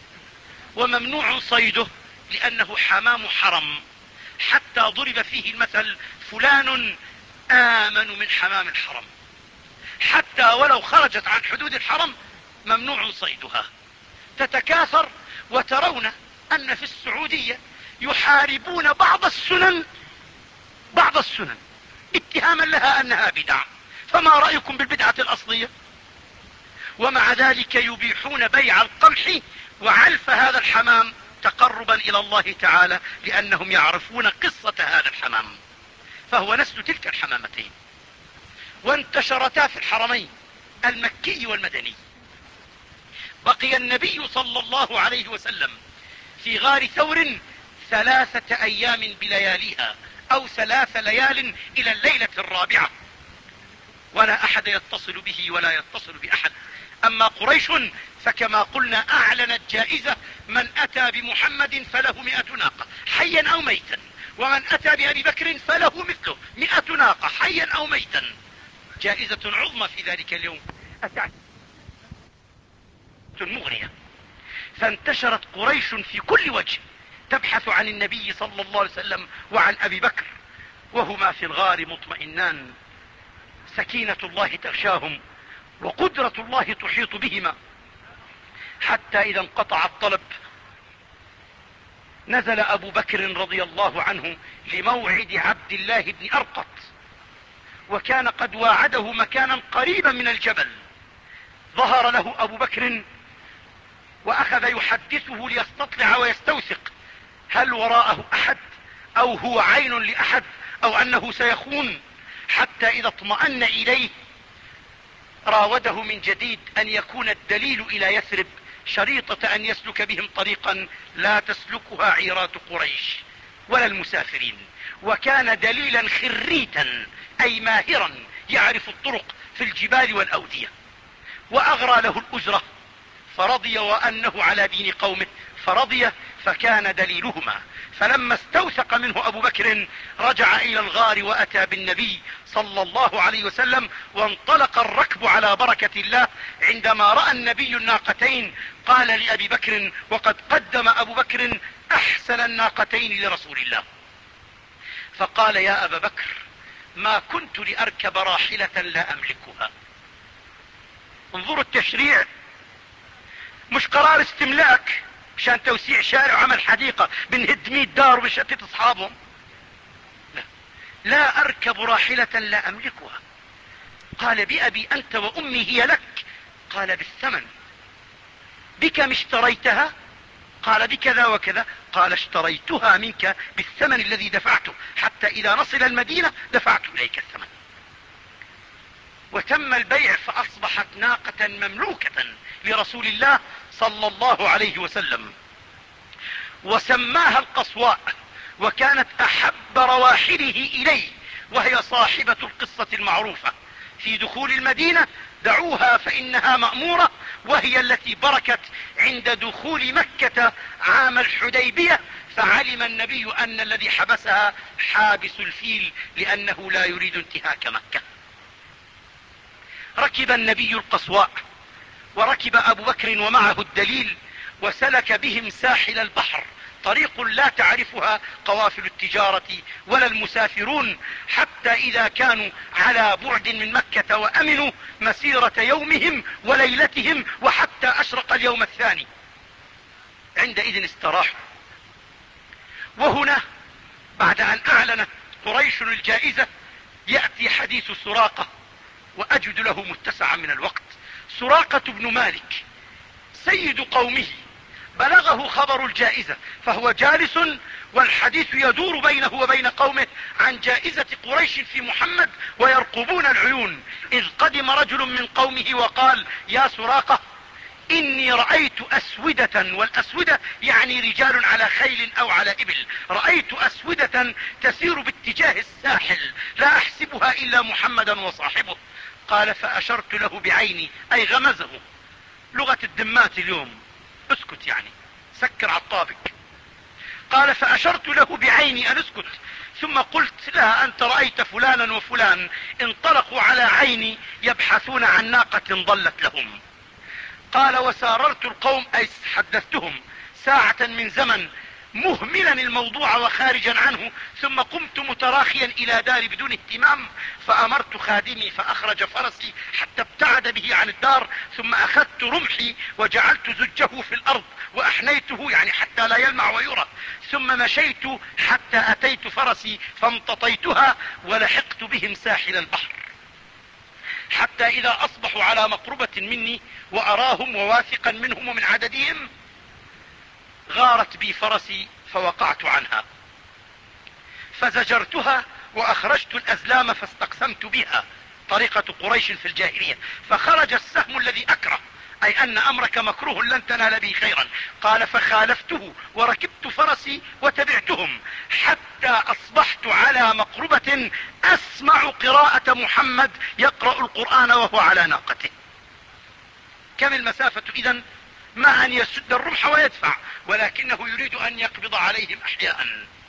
Speaker 1: وممنوع صيده لأنه حمام حرم، حتى ضرب فيه المثل فلان آمن من حمام الحرم، حتى ولو خرجت عن حدود الحرم ممنوع صيدها. تتكاثر وترون أن في السعودية يحاربون بعض السنن بعض السنن اتهاما لها أنها بدعة، فما رأيكم بالبدعة الأصلية؟ ومع ذلك يبيحون بيع القمح وعلف هذا الحمام تقربا إلى الله تعالى لأنهم يعرفون قصة هذا الحمام، فهو نسل تلك الحمامتين. وانتشرتا في الحرمين المكي والمدني. بقي النبي صلى الله عليه وسلم في غار ثور ثلاثة أيام بلياليها أو ثلاث ليال إلى الليلة الرابعة، ولا أحد يتصل به ولا يتصل بأحد. أما قريش فكما قلنا أعلنت جائزة: من أتى بمحمد فله مئة ناقة حيا أو ميتا، ومن أتى بأبي بكر فله مثله مئة ناقة حيا أو ميتا. جائزة عظمى في ذلك اليوم مغرية. فانتشرت قريش في كل وجه تبحث عن النبي صلى الله عليه وسلم وعن أبي بكر وهما في الغار مطمئنان، سكينة الله تغشاهم وقدرة الله تحيط بهما. حتى إذا انقطع الطلب نزل أبو بكر رضي الله عنه لموعد عبد الله بن أرقط، وكان قد واعده مكانا قريبا من الجبل. ظهر له أبو بكر وأخذ يحدثه ليستطلع ويستوثق هل وراءه أحد أو هو عين لأحد أو أنه سيخون. حتى إذا اطمأن إليه راوده من جديد أن يكون الدليل إلى يثرب شريطة أن يسلك بهم طريقا لا تسلكها عيرات قريش ولا المسافرين. وكان دليلا خريتا أي ماهرا يعرف الطرق في الجبال والأودية. وأغرى له الأجرة فرضي، وأنه على دين قومه فرضي، فكان دليلهما. فلما استوثق منه أبو بكر رجع إلى الغار وأتى بالنبي صلى الله عليه وسلم، وانطلق الركب على بركة الله. عندما رأى النبي الناقتين قال لأبي بكر، وقد قدم أبو بكر أحسن الناقتين لرسول الله، فقال: يا أبا بكر ما كنت لأركب راحلة لا أملكها. انظروا التشريع، مش قرار استملاك عشان توسيع شارع وعمل حديقة بنهد مية دار وبنشتت اصحابهم. لا, لا اركب راحلة لا املكها. قال: بأبي انت وامي هي لك. قال: بالثمن. بكم اشتريتها؟ قال: بكذا وكذا. قال: اشتريتها منك بالثمن الذي دفعته، حتى اذا نصل المدينة دفعت اليك الثمن. وتم البيع فاصبحت ناقة مملوكة لرسول الله صلى الله عليه وسلم. وسماها القصواء، وكانت احب رواحله اليه، وهي صاحبة القصة المعروفة في دخول المدينة: دعوها فانها مأمورة. وهي التي بركت عند دخول مكة عام الحديبية، فعلم النبي ان الذي حبسها حابس الفيل لانه لا يريد انتهاك مكة. ركب النبي القصواء، وركب أبو بكر ومعه الدليل، وسلك بهم ساحل البحر طريق لا تعرفها قوافل التجارة ولا المسافرون، حتى إذا كانوا على بعد من مكة وأمنوا مسيرة يومهم وليلتهم وحتى أشرق اليوم الثاني، عندئذ استراحوا. وهنا بعد أن أعلنت قريش الجائزة يأتي حديث سراقة، وأجد له متسعا من الوقت. سراقة بن مالك سيد قومه بلغه خبر الجائزة، فهو جالس والحديث يدور بينه وبين قومه عن جائزة قريش في محمد ويرقبون العيون، إذ قدم رجل من قومه وقال: يا سراقة، إني رأيت أسودة، والأسودة يعني رجال على خيل أو على إبل، رأيت أسودة تسير باتجاه الساحل لا أحسبها إلا محمدا وصاحبه. قال: فأشرت له بعيني، أي غمزه، لغة الدمات اليوم، اسكت يعني، سكر على الطابق. قال: فأشرت له بعيني أن اسكت، ثم قلت: لا، أنت رأيت فلانا وفلان انطلقوا على عيني يبحثون عن ناقة ضلت لهم. قال: وساررت القوم، أي حدثتهم ساعة من زمن مهملا الموضوع وخارجا عنه، ثم قمت متراخيا إلى دار بدون اهتمام، فأمرت خادمي فأخرج فرسي حتى ابتعد به عن الدار، ثم أخذت رمحي وجعلت زجه في الأرض وأحنيته يعني حتى لا يلمع ويرى، ثم مشيت حتى أتيت فرسي فامتطيتها ولحقت بهم ساحل البحر، حتى إذا أصبحوا على مقربة مني وأراهم وواثقا منهم ومن عددهم، غارت بي فرسي فوقعت عنها، فزجرتها وأخرجت الأزلام فاستقسمت بها، طريقة قريش في الجاهلية، فخرج السهم الذي أكره، أي أن أمرك مكروه لن تنال به خيرا. قال: فخالفته وركبت فرسي وتبعتهم حتى أصبحت على مقربة أسمع قراءة محمد يقرأ القرآن وهو على ناقته. كم المسافة إذن؟ ما أن يسد الرمح ويدفع، ولكنه يريد أن يقبض عليهم أحياء.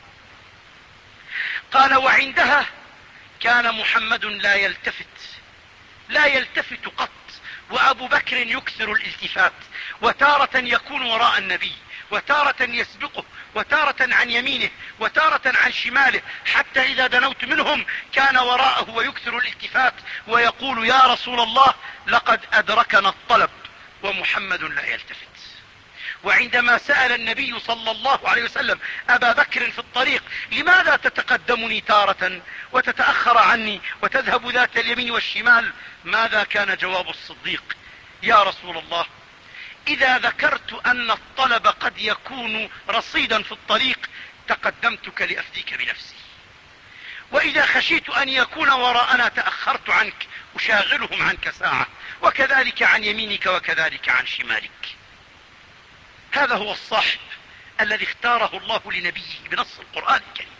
Speaker 1: قال: وعندها كان محمد لا يلتفت لا يلتفت قط، وأبو بكر يكثر الالتفات، وتارة يكون وراء النبي، وتارة يسبقه، وتارة عن يمينه، وتارة عن شماله، حتى إذا دنوت منهم كان وراءه ويكثر الالتفات ويقول: يا رسول الله، لقد أدركنا الطلب، ومحمد لا يلتفت. وعندما سأل النبي صلى الله عليه وسلم أبا بكر في الطريق: لماذا تتقدمني تارة وتتأخر عني وتذهب ذات اليمين والشمال؟ ماذا كان جواب الصديق؟ يا رسول الله، إذا ذكرت أن الطلب قد يكون رصيدا في الطريق تقدمتك لأفديك بنفسي، وإذا خشيت أن يكون وراءنا تأخرت عنك أشاغلهم عنك ساعة، وكذلك عن يمينك وكذلك عن شمالك. هذا هو الصاحب الذي اختاره الله لنبيه بنص القرآن الكريم.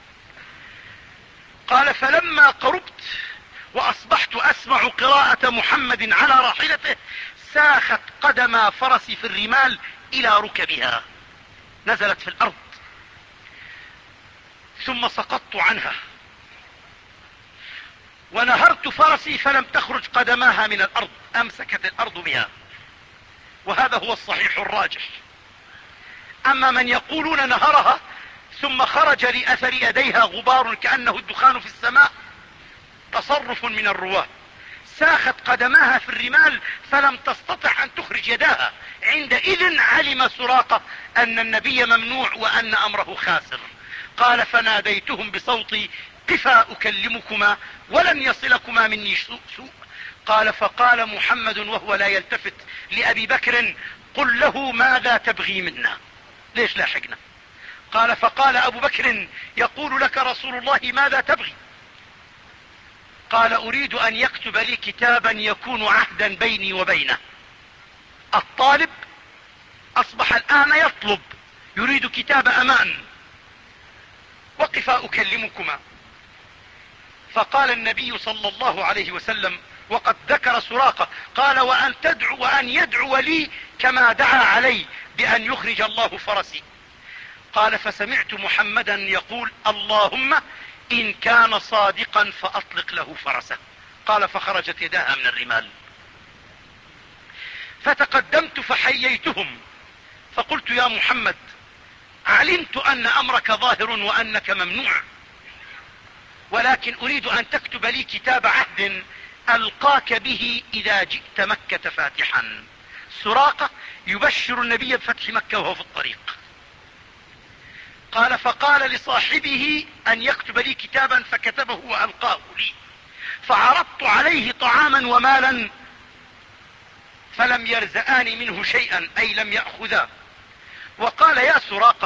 Speaker 1: قال: فلما قربت وأصبحت أسمع قراءة محمد على راحلته ساخت قدما فرسي في الرمال إلى ركبها، نزلت في الأرض، ثم سقطت عنها ونهرت فرسي فلم تخرج قدماها من الأرض، أمسكت الأرض بها، وهذا هو الصحيح الراجح. أما من يقولون نهرها ثم خرج لأثر يديها غبار كأنه الدخان في السماء، تصرف من الرواة. ساخت قدماها في الرمال فلم تستطع أن تخرج يداها، عندئذ علم سراقة أن النبي ممنوع وأن أمره خاسر. قال: فناديتهم بصوتي: قفا أكلمكما ولن يصلكما مني سوء. قال: فقال محمد وهو لا يلتفت لأبي بكر: قل له ماذا تبغي منا، ليش لاحقنا؟ قال: فقال أبو بكر: يقول لك رسول الله ماذا تبغي؟ قال: أريد أن يكتب لي كتابا يكون عهدا بيني وبينه. الطالب أصبح الآن يطلب، يريد كتاب أمان. وقف أكلمكما. فقال النبي صلى الله عليه وسلم وقد ذكر سراقة، قال: وأن تدعو وأن يدعو لي كما دعا علي بأن يخرج الله فرسي. قال: فسمعت محمدا يقول: اللهم إن كان صادقا فأطلق له فرسه. قال: فخرجت يداها من الرمال. فتقدمت فحييتهم فقلت: يا محمد، علمت أن أمرك ظاهر وأنك ممنوع، ولكن أريد أن تكتب لي كتاب عهد ألقاك به إذا جئت مكة فاتحا. سراقة يبشر النبي بفتح مكة وهو في الطريق. قال فقال لصاحبه أن يكتب لي كتابا فكتبه وألقاه لي، فعرضت عليه طعاما ومالا فلم يرزآني منه شيئا، أي لم يأخذا. وقال يا سراقة،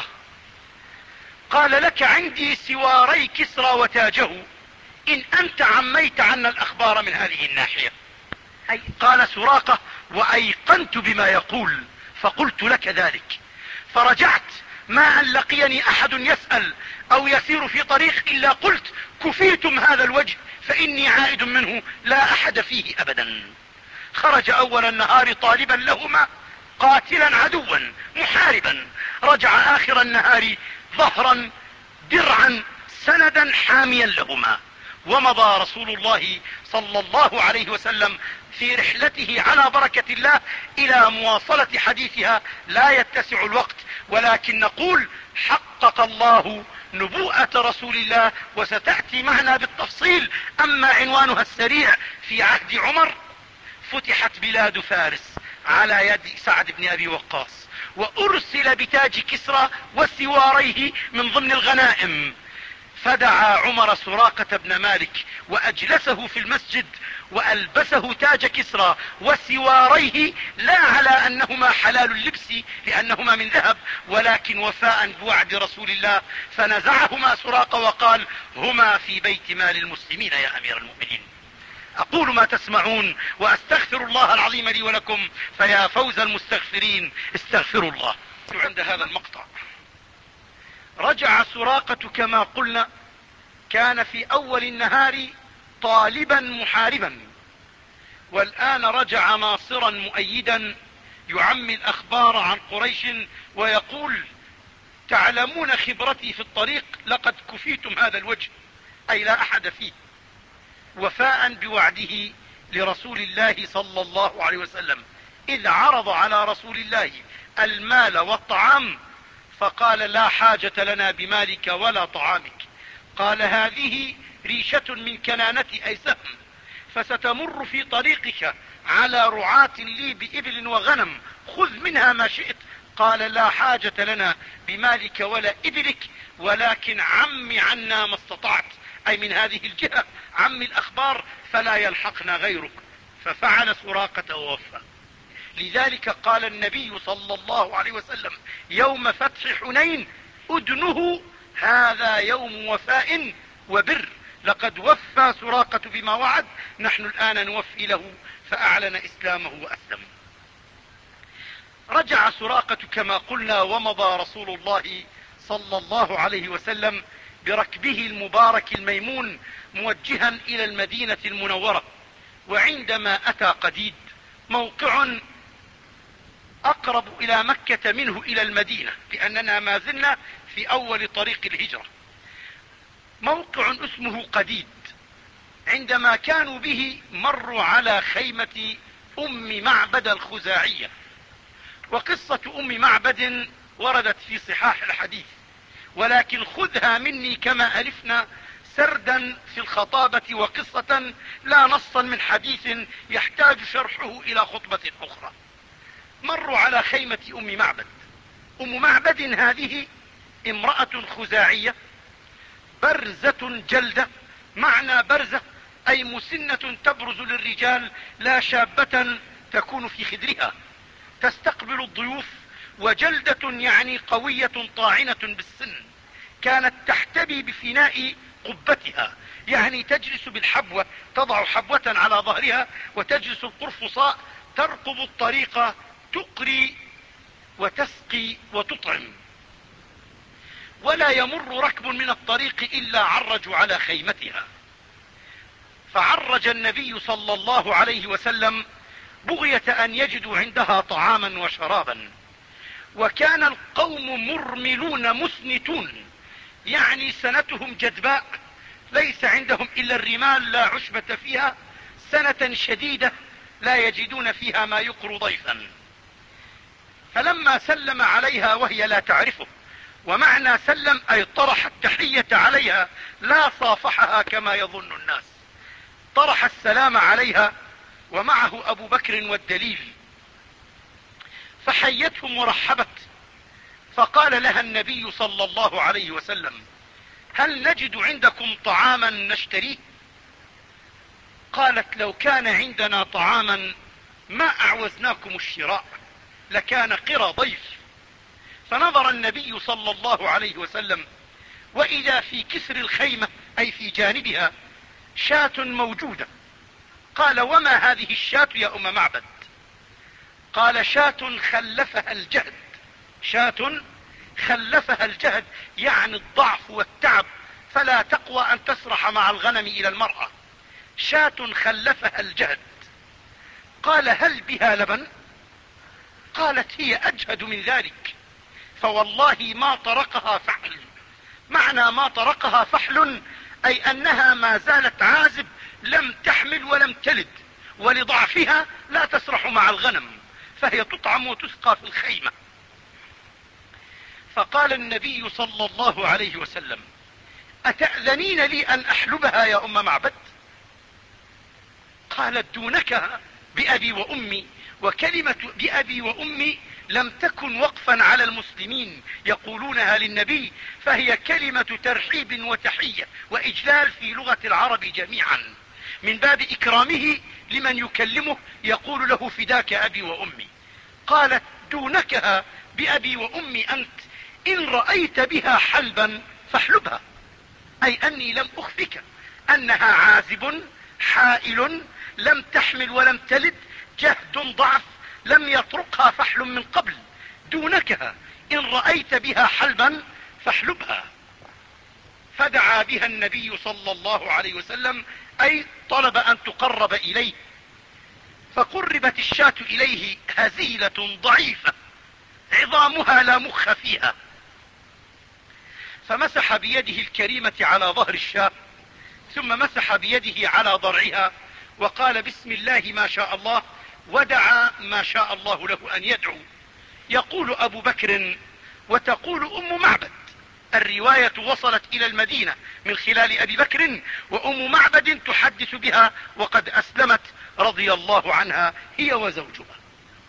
Speaker 1: قال لك عندي سواري كسرى وتاجه، إن أنت عميت عنا الأخبار من هذه الناحية. قال سراقة وأيقنت بما يقول فقلت لك ذلك، فرجعت ما أن لقيني أحد يسأل أو يسير في طريق إلا قلت كفيتم هذا الوجه فإني عائد منه لا أحد فيه أبدا. خرج أول النهار طالبا لهما قاتلا عدوا محاربا، رجع آخر النهار ظهرا درعا سندا حاميا لهما. ومضى رسول الله صلى الله عليه وسلم في رحلته على بركة الله إلى مواصلة حديثها، لا يتسع الوقت، ولكن نقول حقق الله نبوءة رسول الله وستأتي معنا بالتفصيل. أما عنوانها السريع: في عهد عمر فتحت بلاد فارس على يد سعد بن أبي وقاص، وأرسل بتاج كسرى وسواريه من ضمن الغنائم. فدعا عمر سراقة بن مالك وأجلسه في المسجد وألبسه تاج كسرى وسواريه، لا على أنهما حلال اللبس لأنهما من ذهب، ولكن وفاء بوعد رسول الله، فنزعهما سراقة وقال هما في بيت مال المسلمين يا أمير المؤمنين. أقول ما تسمعون وأستغفر الله العظيم لي ولكم، فيا فوز المستغفرين استغفروا الله. عند هذا المقطع رجع سراقة كما قلنا، كان في أول النهار طالبا محاربا، والآن رجع ناصرا مؤيدا يعمي الأخبار عن قريش ويقول تعلمون خبرتي في الطريق، لقد كفيتم هذا الوجه، أي لا أحد فيه، وفاء بوعده لرسول الله صلى الله عليه وسلم، إذ عرض على رسول الله المال والطعام فقال لا حاجة لنا بمالك ولا طعامك. قال هذه ريشة من كنانة أي سهم، فستمر في طريقك على رعاة لي بإبل وغنم، خذ منها ما شئت. قال لا حاجة لنا بمالك ولا إبلك، ولكن عم عنا ما استطعت، أي من هذه الجهة عم الأخبار فلا يلحقنا غيرك. ففعل سراقة ووفى. لذلك قال النبي صلى الله عليه وسلم يوم فتح حنين أدنه هذا يوم وفاء وبر، لقد وفى سراقة بما وعد، نحن الآن نوفي له، فأعلن إسلامه وأسلم. رجع سراقة كما قلنا، ومضى رسول الله صلى الله عليه وسلم بركبه المبارك الميمون موجها إلى المدينة المنورة. وعندما أتى قديد، موقع أقرب إلى مكة منه إلى المدينة، لأننا ما زلنا في أول طريق الهجرة، موقع اسمه قديد. عندما كانوا به مروا على خيمة أم معبد الخزاعية، وقصة أم معبد وردت في صحاح الحديث، ولكن خذها مني كما ألفنا سردا في الخطابة وقصة لا نصا من حديث يحتاج شرحه إلى خطبة أخرى. مروا على خيمة أم معبد. أم معبد هذه امرأة خزاعية برزة جلدة، معنى برزة أي مسنة تبرز للرجال، لا شابة تكون في خدرها، تستقبل الضيوف، وجلدة يعني قوية طاعنة بالسن. كانت تحتبي بفناء قبتها، يعني تجلس بالحبوة، تضع حبوة على ظهرها وتجلس القرفصاء، ترقب الطريق، تقري وتسقي وتطعم. ولا يمر ركب من الطريق إلا عرجوا على خيمتها. فعرج النبي صلى الله عليه وسلم بغية أن يجدوا عندها طعاما وشرابا. وكان القوم مرملون مسنتون، يعني سنتهم جدباء، ليس عندهم إلا الرمال لا عشبة فيها، سنة شديدة لا يجدون فيها ما يقر ضيفا. فلما سلم عليها وهي لا تعرفه ومعنى سلم أي طرح التحية عليها لا صافحها كما يظن الناس، طرح السلام عليها ومعه أبو بكر والدليل، فحيتهم ورحبت. فقال لها النبي صلى الله عليه وسلم: هل نجد عندكم طعاما نشتريه؟ قالت: لو كان عندنا طعاما ما أعوزناكم الشراء، لكان قرى ضيف. فنظر النبي صلى الله عليه وسلم وإذا في كسر الخيمة أي في جانبها شاة موجودة. قال: وما هذه الشاة يا أم معبد؟ قال: شاة خلفها الجهد. شاة خلفها الجهد يعني الضعف والتعب، فلا تقوى أن تسرح مع الغنم إلى المرأة. شاة خلفها الجهد. قال: هل بها لبن؟ قالت: هي أجهد من ذلك، فوالله ما طرقها فحل. معنى ما طرقها فحل أي أنها ما زالت عازب، لم تحمل ولم تلد، ولضعفها لا تسرح مع الغنم، فهي تطعم وتسقى في الخيمة. فقال النبي صلى الله عليه وسلم: أتأذنين لي أن أحلبها يا أم معبد؟ قالت: دونك بأبي وأمي. وكلمة بأبي وأمي لم تكن وقفا على المسلمين يقولونها للنبي، فهي كلمة ترحيب وتحية وإجلال في لغة العرب جميعا، من باب إكرامه لمن يكلمه يقول له: فداك أبي وأمي. قالت: دونكها بأبي وأمي أنت، إن رأيت بها حلبا فاحلبها، أي أني لم أخفك أنها عازب حائل، لم تحمل ولم تلد، جهد ضعف، لم يطرقها فحل من قبل. دونكها إن رأيت بها حلبا فاحلبها. فدعا بها النبي صلى الله عليه وسلم، أي طلب أن تقرب إليه. فقربت الشاة إليه هزيلة ضعيفة عظامها لا مخ فيها، فمسح بيده الكريمة على ظهر الشاة، ثم مسح بيده على ضرعها وقال: بسم الله ما شاء الله، ودعا ما شاء الله له أن يدعو. يقول أبو بكر وتقول أم معبد. الرواية وصلت إلى المدينة من خلال أبي بكر، وأم معبد تحدث بها وقد أسلمت رضي الله عنها هي وزوجها.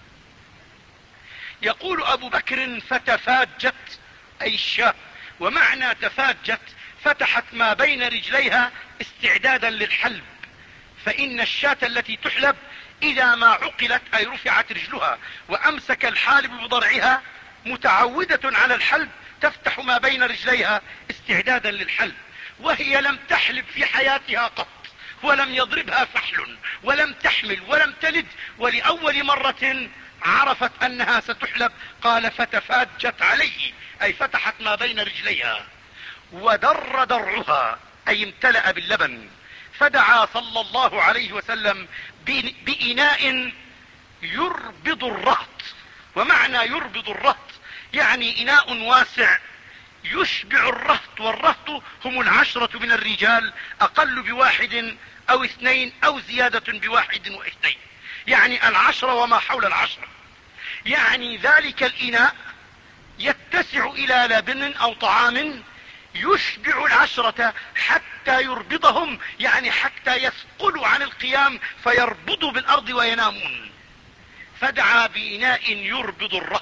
Speaker 1: يقول أبو بكر: فتفاجت أي الشاة، ومعنى تفاجت فتحت ما بين رجليها استعدادا للحلب، فإن الشاة التي تحلب إذا ما عقلت أي رفعت رجلها وأمسك الحالب بضرعها متعودة على الحلب، تفتح ما بين رجليها استعدادا للحلب، وهي لم تحلب في حياتها قط، ولم يضربها فحل، ولم تحمل ولم تلد، ولأول مرة عرفت أنها ستحلب. قال: فتفاجت عليه أي فتحت ما بين رجليها، ودر درعها أي امتلأ باللبن. فدعا صلى الله عليه وسلم بإناء يربض الرهط. ومعنى يربض الرهط يعني إناء واسع يشبع الرهط، والرهط هم العشرة من الرجال، أقل بواحد أو اثنين أو زيادة بواحد واثنين، يعني العشرة وما حول العشرة. يعني ذلك الإناء يتسع إلى لبن أو طعام يشبع العشرة حتى يربضهم، يعني حتى يثقلوا عن القيام فيربضوا بالأرض وينامون. فدعا بإناء يربض الرهط،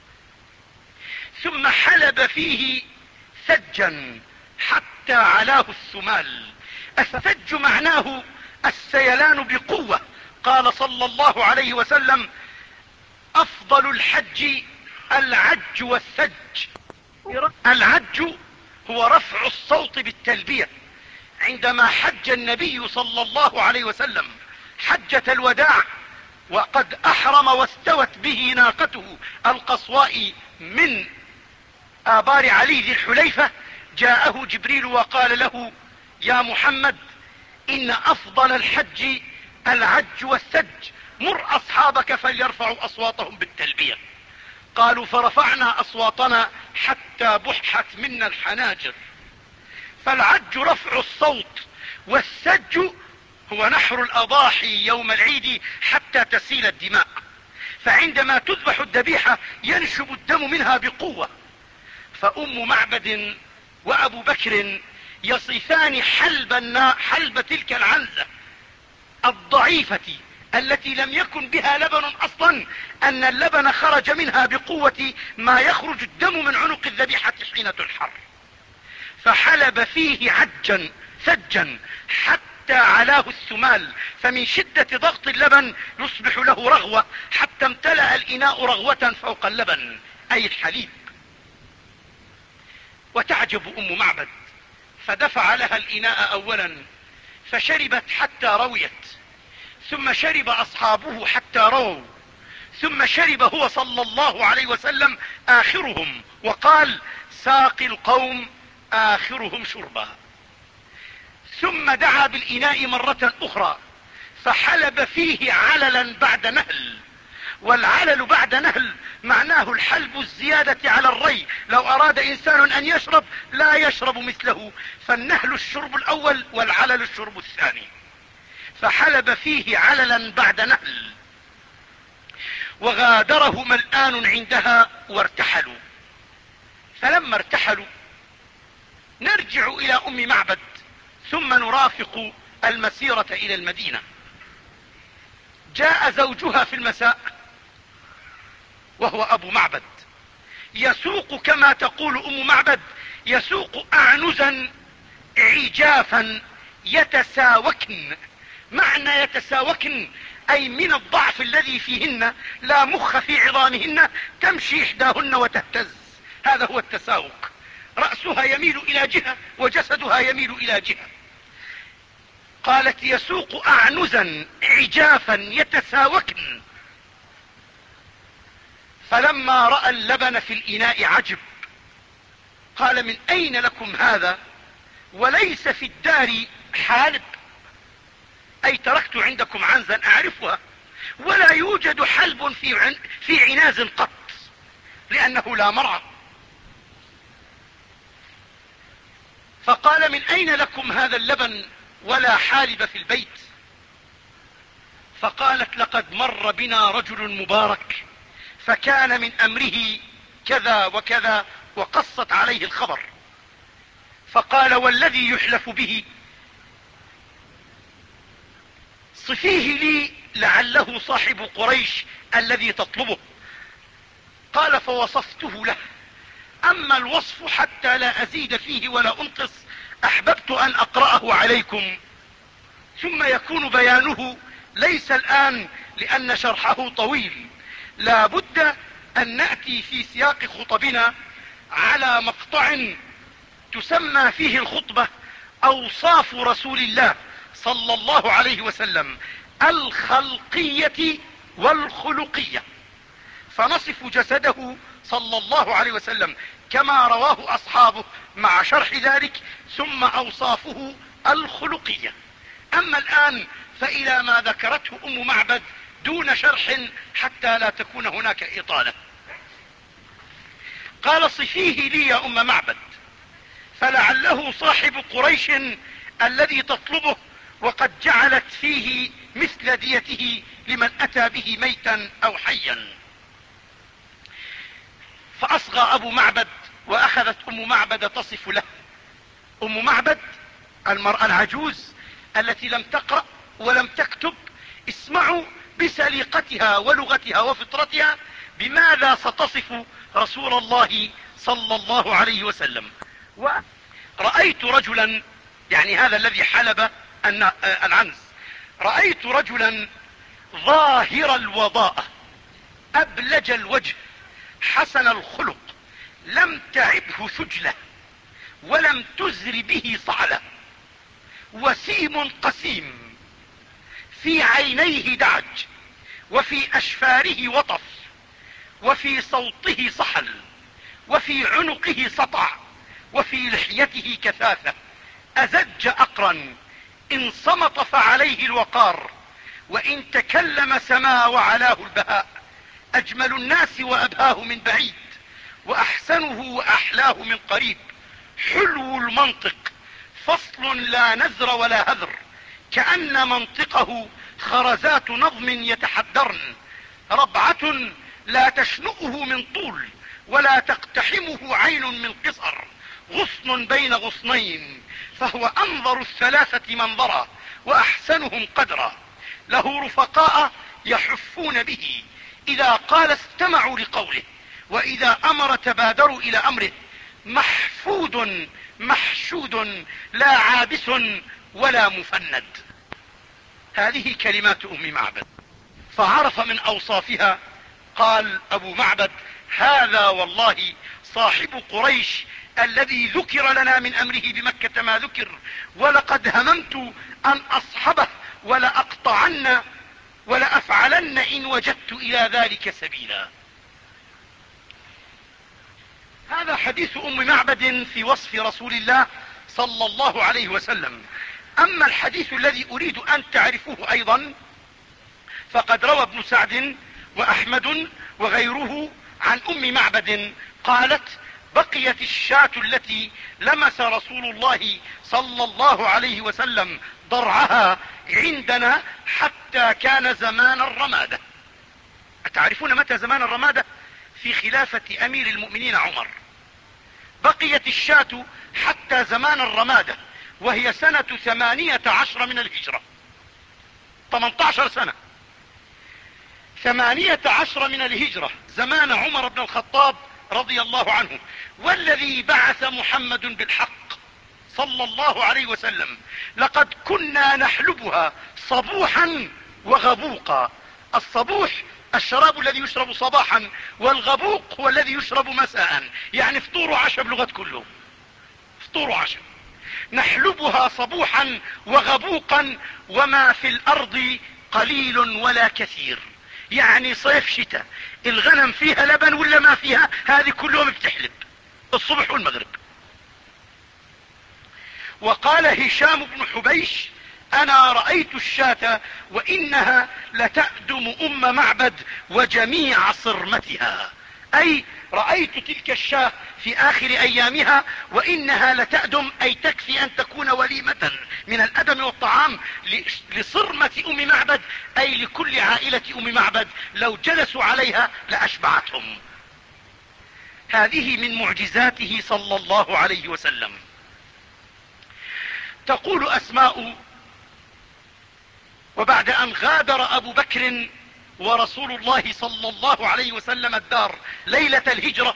Speaker 1: ثم حلب فيه ثجا حتى علاه السمال. الثج معناه السيلان بقوة. قال صلى الله عليه وسلم: أفضل الحج العج والثج. العج هو رفع الصوت بالتلبية. عندما حج النبي صلى الله عليه وسلم حجة الوداع وقد أحرم واستوت به ناقته القصواء من آبار علي ذي الحليفة، جاءه جبريل وقال له: يا محمد، إن أفضل الحج العج والثج، مر أصحابك فليرفعوا أصواتهم بالتلبية. قالوا: فرفعنا أصواتنا حتى بحت منا الحناجر. فالعج رفع الصوت، والثج هو نحر الأضاحي يوم العيد حتى تسيل الدماء، فعندما تذبح الذبيحة ينشب الدم منها بقوة، فأم معبد وأبو بكر يصفان حلب, حلب تلك العنزة الضعيفة التي لم يكن بها لبن أصلا، أن اللبن خرج منها بقوة ما يخرج الدم من عنق الذبيحة حين تنحر، فحلب فيه عجا ثجا حتى علاه السمال، فمن شدة ضغط اللبن يصبح له رغوة حتى امتلأ الإناء رغوة فوق اللبن أي الحليب. وتعجب أم معبد، فدفع لها الإناء أولا فشربت حتى رويت، ثم شرب أصحابه حتى رووا، ثم شرب هو صلى الله عليه وسلم آخرهم، وقال: ساقي القوم آخرهم شربا. ثم دعا بالإناء مرة أخرى فحلب فيه عللا بعد نهل، والعلل بعد نهل معناه الحلب الزيادة على الري، لو أراد إنسان أن يشرب لا يشرب مثله، فالنهل الشرب الأول والعلل الشرب الثاني. فحلب فيه عللا بعد نهل، وغادره ملآن عندها وارتحلوا. فلما ارتحلوا نرجع إلى أم معبد ثم نرافق المسيرة إلى المدينة. جاء زوجها في المساء وهو أبو معبد يسوق كما تقول أم معبد، يسوق أعنزا عجافا يتساوكن. معنى يتساوكن أي من الضعف الذي فيهن لا مخ في عظامهن، تمشي إحداهن وتهتز، هذا هو التساوك، رأسها يميل إلى جهة وجسدها يميل إلى جهة. قالت: يسوق أعنزا عجافا يتساوكن. فلما رأى اللبن في الإناء عجب، قال: من أين لكم هذا وليس في الدار حالب؟ أي تركت عندكم عنزا أعرفها ولا يوجد حلب في في عناز قط، لأنه لا مرعى. فقال: من أين لكم هذا اللبن ولا حالب في البيت؟ فقالت: لقد مر بنا رجل مبارك فكان من أمره كذا وكذا، وقصت عليه الخبر. فقال: والذي يحلف به صفيه لي لعله صاحب قريش الذي تطلبه. قال: فوصفته له. أما الوصف حتى لا أزيد فيه ولا أنقص أحببت أن أقرأه عليكم، ثم يكون بيانه ليس الآن لأن شرحه طويل، لا بد أن نأتي في سياق خطبنا على مقطع تسمى فيه الخطبة أوصاف رسول الله صلى الله عليه وسلم الخلقية والخلقية، فنصف جسده صلى الله عليه وسلم كما رواه أصحابه مع شرح ذلك، ثم أوصافه الخلقية. أما الآن فإلى ما ذكرته أم معبد دون شرح حتى لا تكون هناك إطالة. قال: صفيه لي يا أم معبد، فلعله صاحب قريش الذي تطلبه، وقد جعلت فيه مثل ديته لمن أتى به ميتا أو حيا. فأصغى أبو معبد وأخذت أم معبد تصف له. أم معبد المرأة العجوز التي لم تقرأ ولم تكتب، اسمعوا بسليقتها ولغتها وفطرتها بماذا ستصف رسول الله صلى الله عليه وسلم. رأيت رجلا، يعني هذا الذي حلب العنز، رأيت رجلا ظاهر الوضاءة أبلج الوجه حسن الخلق، لم تعبه ثجلة ولم تزر به صعلة، وسيم قسيم، في عينيه دعج، وفي أشفاره وطف، وفي صوته صحل، وفي عنقه سطع، وفي لحيته كثافة، أزج أقرا، إن صمت فعليه الوقار، وإن تكلم سما وعلاه البهاء، أجمل الناس وأبهاه من بعيد، وأحسنه وأحلاه من قريب، حلو المنطق، فصل لا نزر ولا هذر، كأن منطقه خرزات نظم يتحدرن، ربعة لا تشنؤه من طول، ولا تقتحمه عين من قصر، غصن بين غصنين، فهو أنظر الثلاثة منظرا وأحسنهم قدرا، له رفقاء يحفون به، إذا قال استمعوا لقوله، وإذا أمر تبادروا إلى أمره، محفود محشود، لا عابس ولا مفند. هذه كلمات أم معبد. فعرف من أوصافها، قال أبو معبد: هذا والله صاحب قريش الذي ذكر لنا من أمره بمكة ما ذكر، ولقد هممت أن أصحبه ولأقطعن ولأفعلن إن وجدت إلى ذلك سبيلا. هذا حديث أم معبد في وصف رسول الله صلى الله عليه وسلم. أما الحديث الذي أريد أن تعرفوه أيضا، فقد روى ابن سعد وأحمد وغيره عن أم معبد قالت: بقيت الشاة التي لمس رسول الله صلى الله عليه وسلم ضرعها عندنا حتى كان زمان الرمادة. أتعرفون متى زمان الرمادة؟ في خلافة أمير المؤمنين عمر. بقيت الشاة حتى زمان الرمادة، وهي سنة ثمانية عشر من الهجرة، ثمانية عشر سنة، ثمانية عشر من الهجرة، زمان عمر بن الخطاب رضي الله عنه. والذي بعث محمد بالحق صلى الله عليه وسلم لقد كنا نحلبها صبوحا وغبوقا. الصبوح الشراب الذي يشرب صباحا، والغبوق هو الذي يشرب مساء، يعني فطور وعشاء بلغة كله، فطور وعشاء. نحلبها صبوحا وغبوقا، وما في الأرض قليل ولا كثير، يعني صيف شتاء، الغنم فيها لبن ولا ما فيها، هذه كل يوم بتحلب الصبح والمغرب. وقال هشام بن حبيش: أنا رأيت الشاة وإنها لتأدم أم معبد وجميع صرمتها، أي رأيت تلك الشاة في آخر أيامها وإنها لتأدم، أي تكفي أن تكون وليمة من الأدم والطعام لصرمة أم معبد، أي لكل عائلة أم معبد، لو جلسوا عليها لأشبعتهم. هذه من معجزاته صلى الله عليه وسلم. تقول أسماء: وبعد أن غادر أبو بكر ورسول الله صلى الله عليه وسلم الدار ليلة الهجرة،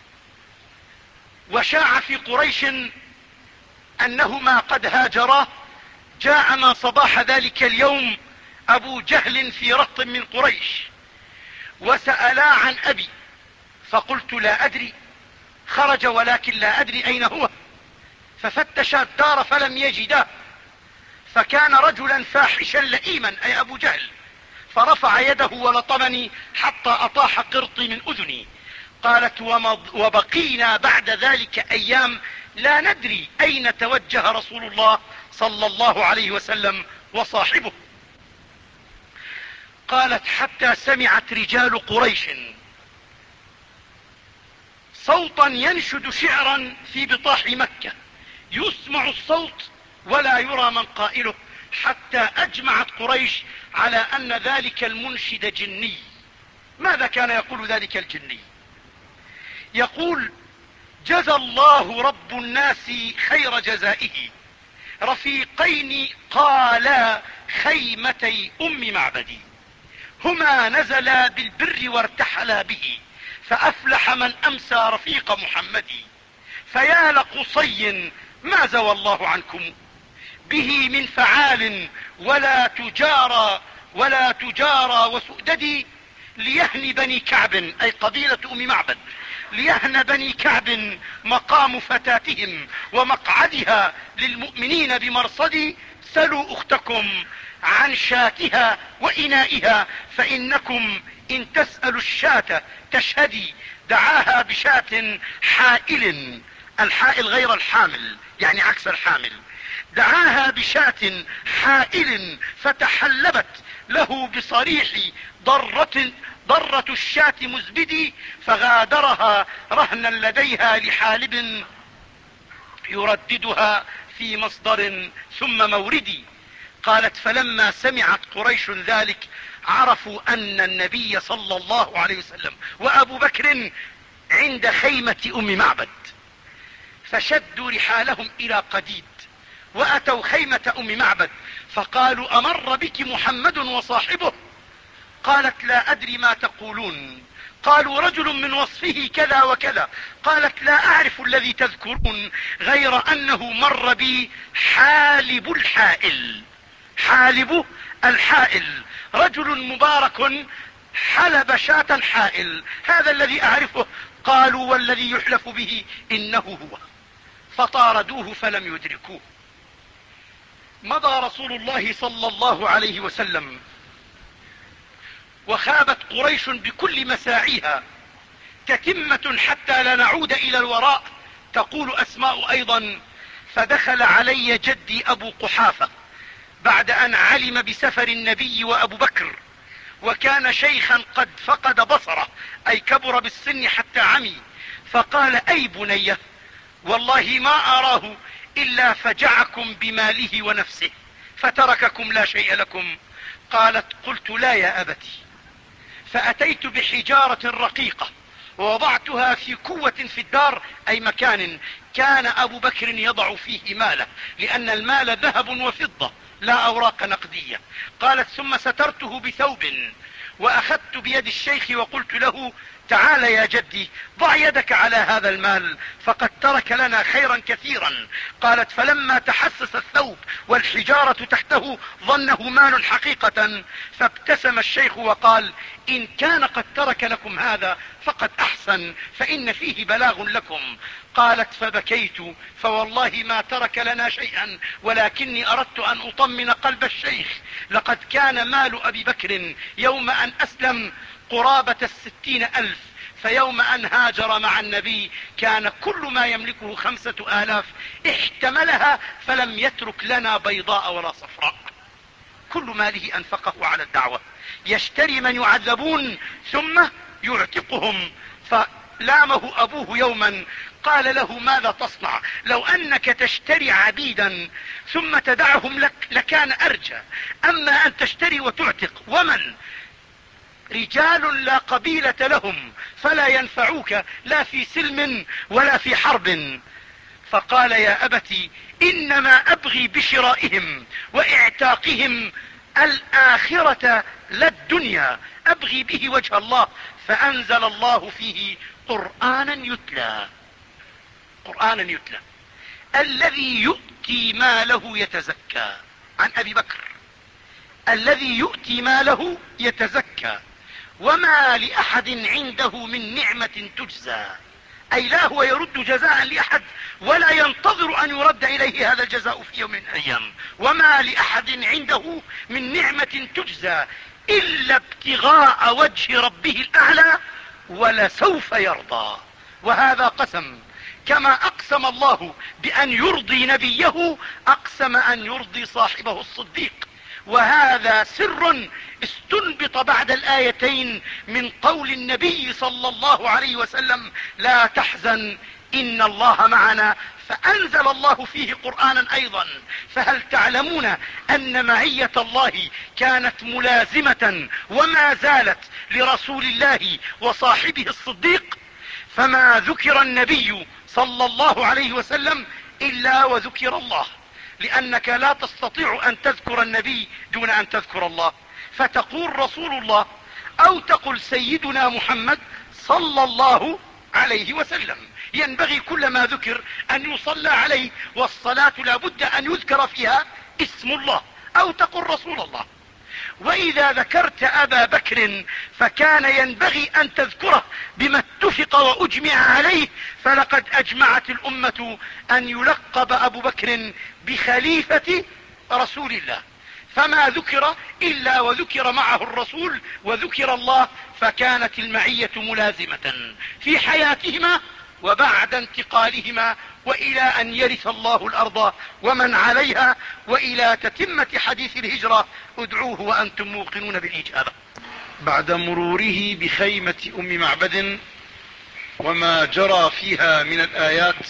Speaker 1: وشاع في قريش أنهما قد هاجرا، جاءنا صباح ذلك اليوم أبو جهل في رهط من قريش وسألا عن أبي، فقلت: لا أدري، خرج ولكن لا أدري أين هو. ففتش الدار فلم يجده، فكان رجلا فاحشا لئيما، أي أبو جهل، فرفع يده ولطمني حتى أطاح قرطي من أذني. قالت: وبقينا بعد ذلك أيام لا ندري أين توجه رسول الله صلى الله عليه وسلم وصاحبه. قالت: حتى سمعت رجال قريش صوتا ينشد شعرا في بطاح مكة، يسمع الصوت ولا يرى من قائله، حتى أجمعت قريش على أن ذلك المنشد جني. ماذا كان يقول ذلك الجني؟ يقول: جزى الله رب الناس خير جزائه، رفيقين قالا خيمتي أم معبدي، هما نزلا بالبر وارتحلا به، فأفلح من أمسى رفيق محمدي، فيا لقصي ما زوى الله عنكم به من فعال، ولا تجارى ولا تجارى وسؤددي، ليهن بني كعب، أي قبيلة أم معبد، ليهن بني كعب مقام فتاتهم ومقعدها للمؤمنين بمرصدي، سلوا أختكم عن شاتها وإنائها، فإنكم إن تسألوا الشاة تشهدي. دعاها بشاة حائل، الحائل غير الحامل، يعني عكس الحامل. دعاها بشاة حائل فتحلبت له بصريح ضرة ضرة الشاة مزبدي، فغادرها رهنا لديها لحالب يرددها في مصدر ثم موردي. قالت: فلما سمعت قريش ذلك عرفوا أن النبي صلى الله عليه وسلم وأبو بكر عند خيمة أم معبد، فشدوا رحالهم إلى قديد وأتوا خيمة أم معبد فقالوا أمر بك محمد وصاحبه؟ قالت لا أدري ما تقولون. قالوا رجل من وصفه كذا وكذا. قالت لا أعرف الذي تذكرون غير أنه مر بي حالب الحائل. حالب الحائل رجل مبارك حلب شاة حائل، هذا الذي أعرفه. قالوا والذي يحلف به إنه هو، فطاردوه فلم يدركوه. مضى رسول الله صلى الله عليه وسلم وخابت قريش بكل مساعيها، تتمة حتى لا نعود إلى الوراء. تقول أسماء أيضا فدخل علي جدي أبو قحافة بعد أن علم بسفر النبي وأبو بكر، وكان شيخا قد فقد بصره، أي كبر بالسن حتى عمي، فقال أي بنية والله ما أراه إلا فجعكم بماله ونفسه فترككم لا شيء لكم. قالت قلت لا يا أبتي، فأتيت بحجارة رقيقة ووضعتها في كوة في الدار، أي مكان كان أبو بكر يضع فيه ماله، لأن المال ذهب وفضة لا أوراق نقدية. قالت ثم سترته بثوب وأخذت بيد الشيخ وقلت له تعال يا جدي ضع يدك على هذا المال فقد ترك لنا خيرا كثيرا. قالت فلما تحسس الثوب والحجارة تحته ظنه مال حقيقة، فابتسم الشيخ وقال إن كان قد ترك لكم هذا فقد أحسن، فإن فيه بلاغ لكم. قالت فبكيت فوالله ما ترك لنا شيئا، ولكني أردت أن أطمن قلب الشيخ. لقد كان مال أبي بكر يوم أن أسلم قرابة الستين ألف، فيوم أن هاجر مع النبي كان كل ما يملكه خمسة آلاف، احتملها فلم يترك لنا بيضاء ولا صفراء، كل ماله أنفقه على الدعوة، يشتري من يعذبون ثم يعتقهم. فلامه أبوه يوما قال له ماذا تصنع؟ لو أنك تشتري عبيدا ثم تدعهم لك لكان أرجى، أما أن تشتري وتعتق ومن رجال لا قبيلة لهم فلا ينفعوك لا في سلم ولا في حرب. فقال يا أبتي إنما أبغي بشرائهم وإعتاقهم الآخرة لا الدنيا، أبغي به وجه الله. فأنزل الله فيه قرآنا يتلى، قرآنا يتلى الذي يؤتي ماله يتزكى. عن أبي بكر الذي يؤتي ماله يتزكى وما لأحد عنده من نعمة تجزى، أي لا هو يرد جزاء لأحد ولا ينتظر أن يرد إليه هذا الجزاء في يوم من الأيام. وما لأحد عنده من نعمة تجزى إلا ابتغاء وجه ربه الأعلى ولسوف يرضى. وهذا قسم، كما أقسم الله بأن يرضي نبيه أقسم أن يرضي صاحبه الصديق. وهذا سر استنبط بعد الآيتين من قول النبي صلى الله عليه وسلم لا تحزن إن الله معنا، فأنزل الله فيه قرآنا أيضا. فهل تعلمون أن معية الله كانت ملازمة وما زالت لرسول الله وصاحبه الصديق؟ فما ذكر النبي صلى الله عليه وسلم إلا وذكر الله، لأنك لا تستطيع أن تذكر النبي دون أن تذكر الله، فتقول رسول الله أو تقل سيدنا محمد صلى الله عليه وسلم. ينبغي كلما ذكر أن يصلى عليه، والصلاة لا بد أن يذكر فيها اسم الله، أو تقل رسول الله. وإذا ذكرت أبا بكر فكان ينبغي أن تذكره بما اتفق وأجمع عليه، فلقد أجمعت الأمة أن يلقب أبو بكر بخليفة رسول الله، فما ذكر إلا وذكر معه الرسول وذكر الله، فكانت المعية ملازمة في حياتهما وبعد انتقالهما وإلى أن يرث الله الأرض ومن عليها، وإلى تتمة حديث الهجرة ادعوه وأنتم موقنون بالإجابة. بعد مروره بخيمة أم معبد وما جرى فيها من الآيات،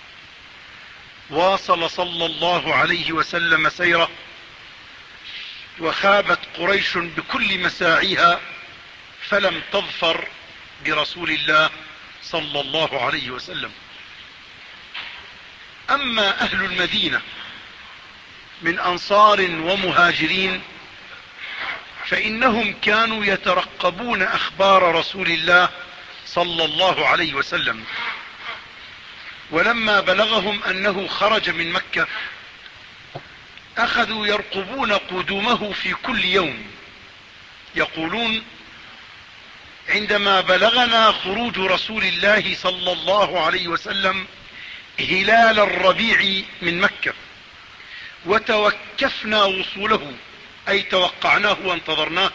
Speaker 1: واصل صلى الله عليه وسلم سيره، وخابت قريش بكل مساعيها فلم تظفر برسول الله صلى الله عليه وسلم. أما أهل المدينة من أنصار ومهاجرين فإنهم كانوا يترقبون أخبار رسول الله صلى الله عليه وسلم، ولما بلغهم أنه خرج من مكة أخذوا يرقبون قدومه في كل يوم. يقولون: عندما بلغنا خروج رسول الله صلى الله عليه وسلم هلال الربيع من مكة وتوكفنا وصوله، أي توقعناه وانتظرناه،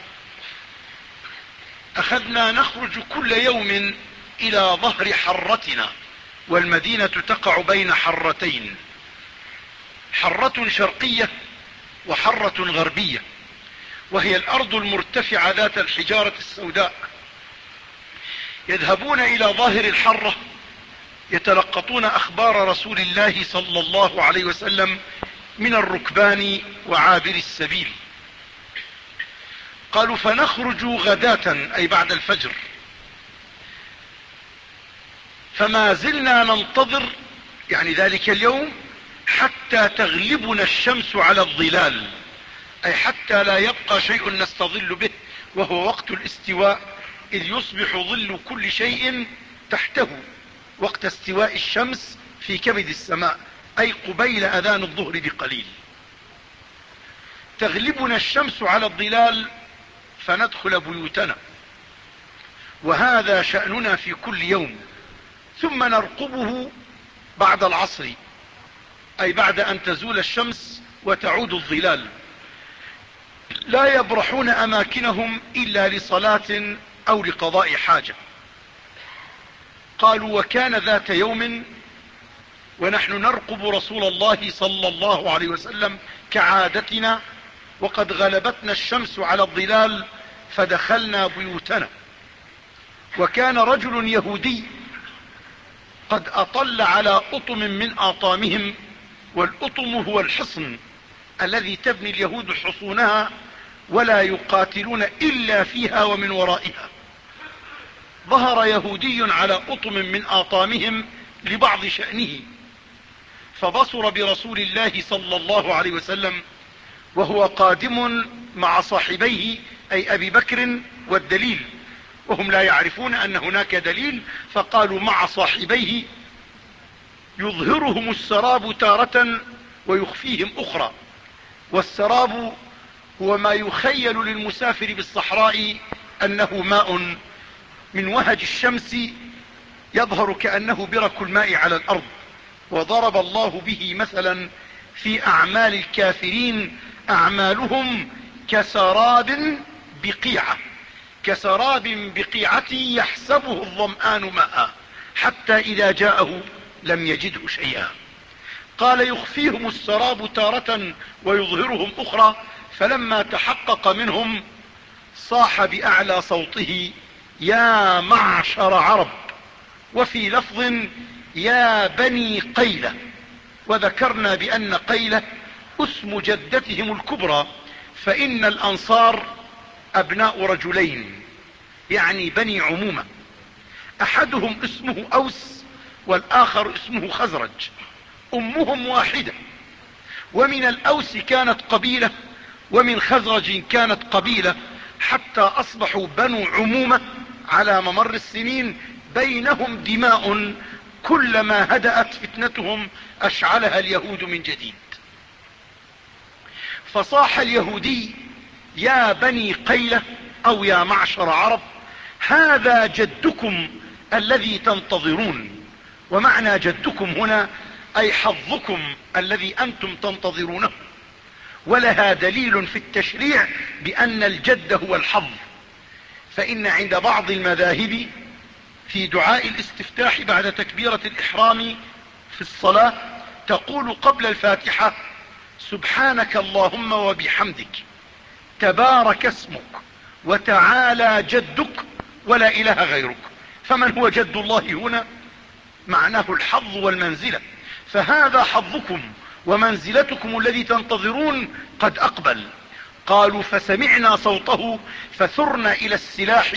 Speaker 1: أخذنا نخرج كل يوم إلى ظهر حرتنا، والمدينة تقع بين حرتين، حرة شرقية وحرة غربية، وهي الأرض المرتفعة ذات الحجارة السوداء. يذهبون إلى ظاهر الحرة يتلقطون أخبار رسول الله صلى الله عليه وسلم من الركبان وعابر السبيل. قالوا: فنخرج غداة أي بعد الفجر، فما زلنا ننتظر يعني ذلك اليوم حتى تغلبنا الشمس على الظلال، أي حتى لا يبقى شيء نستظل به، وهو وقت الاستواء، إذ يصبح ظل كل شيء تحته وقت استواء الشمس في كبد السماء، أي قبيل أذان الظهر بقليل. تغلبنا الشمس على الظلال فندخل بيوتنا، وهذا شأننا في كل يوم، ثم نرقبه بعد العصر، أي بعد أن تزول الشمس وتعود الظلال. لا يبرحون أماكنهم إلا لصلاة أو لقضاء حاجة. قالوا: وكان ذات يوم ونحن نرقب رسول الله صلى الله عليه وسلم كعادتنا، وقد غلبتنا الشمس على الظلال فدخلنا بيوتنا، وكان رجل يهودي قد أطل على أطم من آطامهم، والأطم هو الحصن الذي تبني اليهود حصونها ولا يقاتلون إلا فيها ومن ورائها. ظهر يهودي على أطم من آطامهم لبعض شأنه، فبصر برسول الله صلى الله عليه وسلم وهو قادم مع صاحبيه، أي أبي بكر والدليل، وهم لا يعرفون أن هناك دليل، فقالوا مع صاحبيه يظهرهم السراب تارة ويخفيهم أخرى. والسراب هو ما يخيل للمسافر بالصحراء أنه ماء من وهج الشمس يظهر كأنه برك الماء على الأرض. وضرب الله به مثلا في أعمال الكافرين: أعمالهم كسراب بقيعة، كسراب بقيعة يحسبه الظمآن ماء حتى إذا جاءه لم يجده شيئا. قال: يخفيهم السراب تارة ويظهرهم أخرى، فلما تحقق منهم صاح بأعلى صوته: يا معشر عرب، وفي لفظ: يا بني قيلة. وذكرنا بأن قيلة اسم جدتهم الكبرى، فإن الأنصار أبناء رجلين، يعني بني عمومة، أحدهم اسمه أوس والآخر اسمه خزرج، أمهم واحدة، ومن الأوس كانت قبيلة ومن خزرج كانت قبيلة، حتى أصبحوا بنو عمومة على ممر السنين، بينهم دماء كلما هدأت فتنتهم أشعلها اليهود من جديد. فصاح اليهودي: يا بني قيلة، أو يا معشر عرب، هذا جدكم الذي تنتظرون. ومعنى جدكم هنا أي حظكم الذي أنتم تنتظرونه. ولها دليل في التشريع بأن الجد هو الحظ، فإن عند بعض المذاهب في دعاء الاستفتاح بعد تكبيرة الإحرام في الصلاة تقول قبل الفاتحة: سبحانك اللهم وبحمدك، تبارك اسمك، وتعالى جدك، ولا إله غيرك. فمن هو جد الله هنا؟ معناه الحظ والمنزلة، فهذا حظكم ومنزلتكم الذي تنتظرون قد أقبل. قالوا: فسمعنا صوته فثرنا إلى السلاح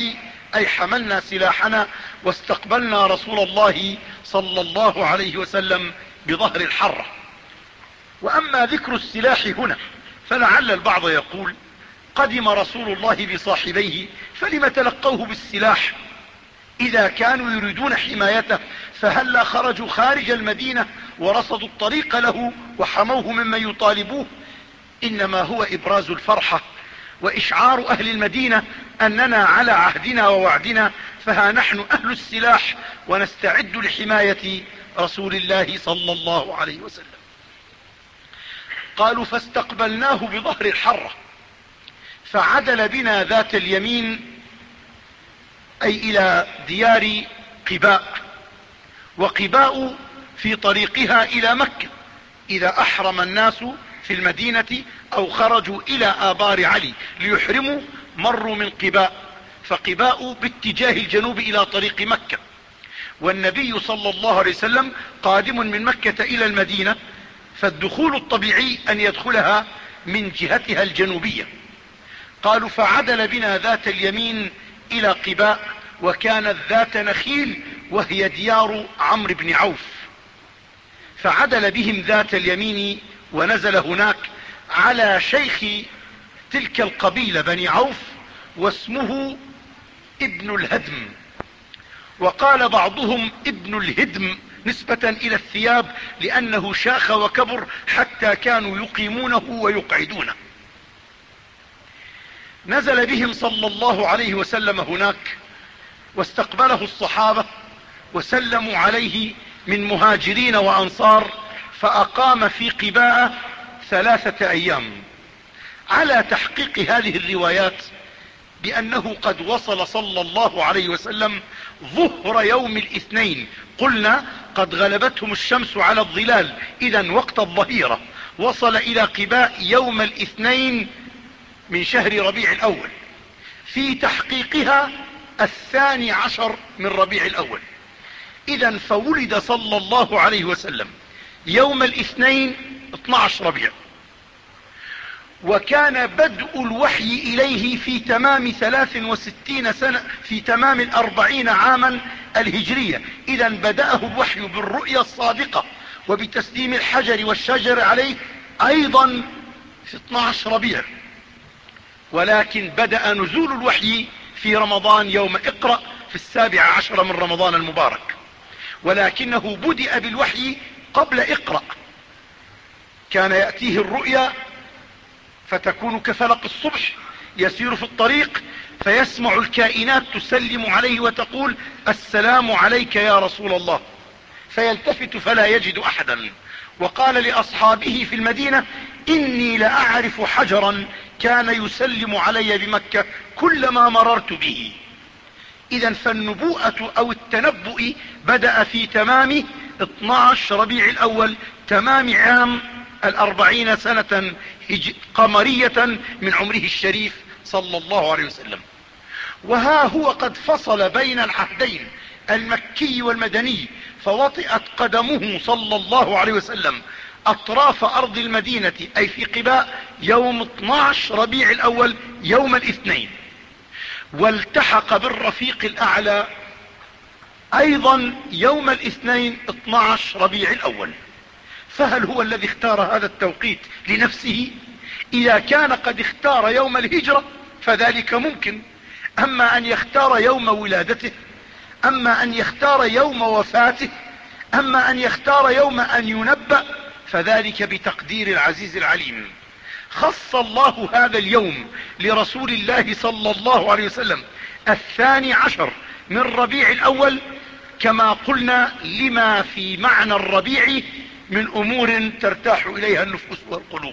Speaker 1: أي حملنا سلاحنا واستقبلنا رسول الله صلى الله عليه وسلم بظهر الحرة. وأما ذكر السلاح هنا فلعل البعض يقول قدم رسول الله بصاحبيه فلم تلقوه بالسلاح؟ إذا كانوا يريدون حمايته فهلا خرجوا خارج المدينة ورصدوا الطريق له وحموه ممن يطالبوه؟ إنما هو إبراز الفرحة وإشعار أهل المدينة أننا على عهدنا ووعدنا، فها نحن أهل السلاح ونستعد لحماية رسول الله صلى الله عليه وسلم. قالوا فاستقبلناه بظهر الحرة فعدل بنا ذات اليمين أي إلى ديار قباء، وقباء في طريقها إلى مكة إذا أحرم الناس في المدينة أو خرجوا إلى آبار علي ليحرموا مروا من قباء، فقباء باتجاه الجنوب إلى طريق مكة، والنبي صلى الله عليه وسلم قادم من مكة إلى المدينة، فالدخول الطبيعي أن يدخلها من جهتها الجنوبية. قالوا فعدل بنا ذات اليمين إلى قباء، وكانت ذات نخيل وهي ديار عمرو بن عوف، فعدل بهم ذات اليمين ونزل هناك على شيخ تلك القبيلة بني عوف واسمه ابن الهدم، وقال بعضهم ابن الهدم نسبة إلى الثياب لأنه شاخ وكبر حتى كانوا يقيمونه ويقعدونه. نزل بهم صلى الله عليه وسلم هناك واستقبله الصحابة وسلموا عليه من مهاجرين وأنصار، فأقام في قباء ثلاثة أيام. على تحقيق هذه الروايات بأنه قد وصل صلى الله عليه وسلم ظهر يوم الاثنين، قلنا قد غلبتهم الشمس على الظلال، إذن وقت الظهيرة وصل إلى قباء يوم الاثنين من شهر ربيع الأول، في تحقيقها الثاني عشر من ربيع الأول. إذن فولد صلى الله عليه وسلم يوم الاثنين اثني عشر ربيع، وكان بدء الوحي إليه في تمام ثلاث وستين سنة، في تمام الأربعين عاما الهجرية. إذن بدأه الوحي بالرؤيا الصادقة وبتسليم الحجر والشجر عليه أيضا في اثني عشر ربيع، ولكن بدأ نزول الوحي في رمضان يوم اقرأ في السابع عشر من رمضان المبارك، ولكنه بدأ بالوحي قبل اقرأ. كان يأتيه الرؤيا فتكون كفلق الصبح، يسير في الطريق فيسمع الكائنات تسلم عليه وتقول السلام عليك يا رسول الله، فيلتفت فلا يجد أحدا، وقال لأصحابه في المدينة إني لأعرف حجرا كان يسلم علي بمكة كلما مررت به. إذن فالنبوءة أو التنبؤ بدأ في تمام اثني عشر ربيع الأول، تمام عام الأربعين سنة قمرية من عمره الشريف صلى الله عليه وسلم. وها هو قد فصل بين العهدين المكي والمدني، فوطئت قدمه صلى الله عليه وسلم أطراف أرض المدينة أي في قباء يوم اثني عشر ربيع الأول يوم الاثنين، والتحق بالرفيق الأعلى أيضا يوم الاثنين اثني عشر ربيع الأول. فهل هو الذي اختار هذا التوقيت لنفسه؟ إذا كان قد اختار يوم الهجرة فذلك ممكن، أما أن يختار يوم ولادته، أما أن يختار يوم وفاته، أما أن يختار يوم أن ينبأ، فذلك بتقدير العزيز العليم. خص الله هذا اليوم لرسول الله صلى الله عليه وسلم الثاني عشر من ربيع الأول كما قلنا لما في معنى الربيع من أمور ترتاح إليها النفوس والقلوب.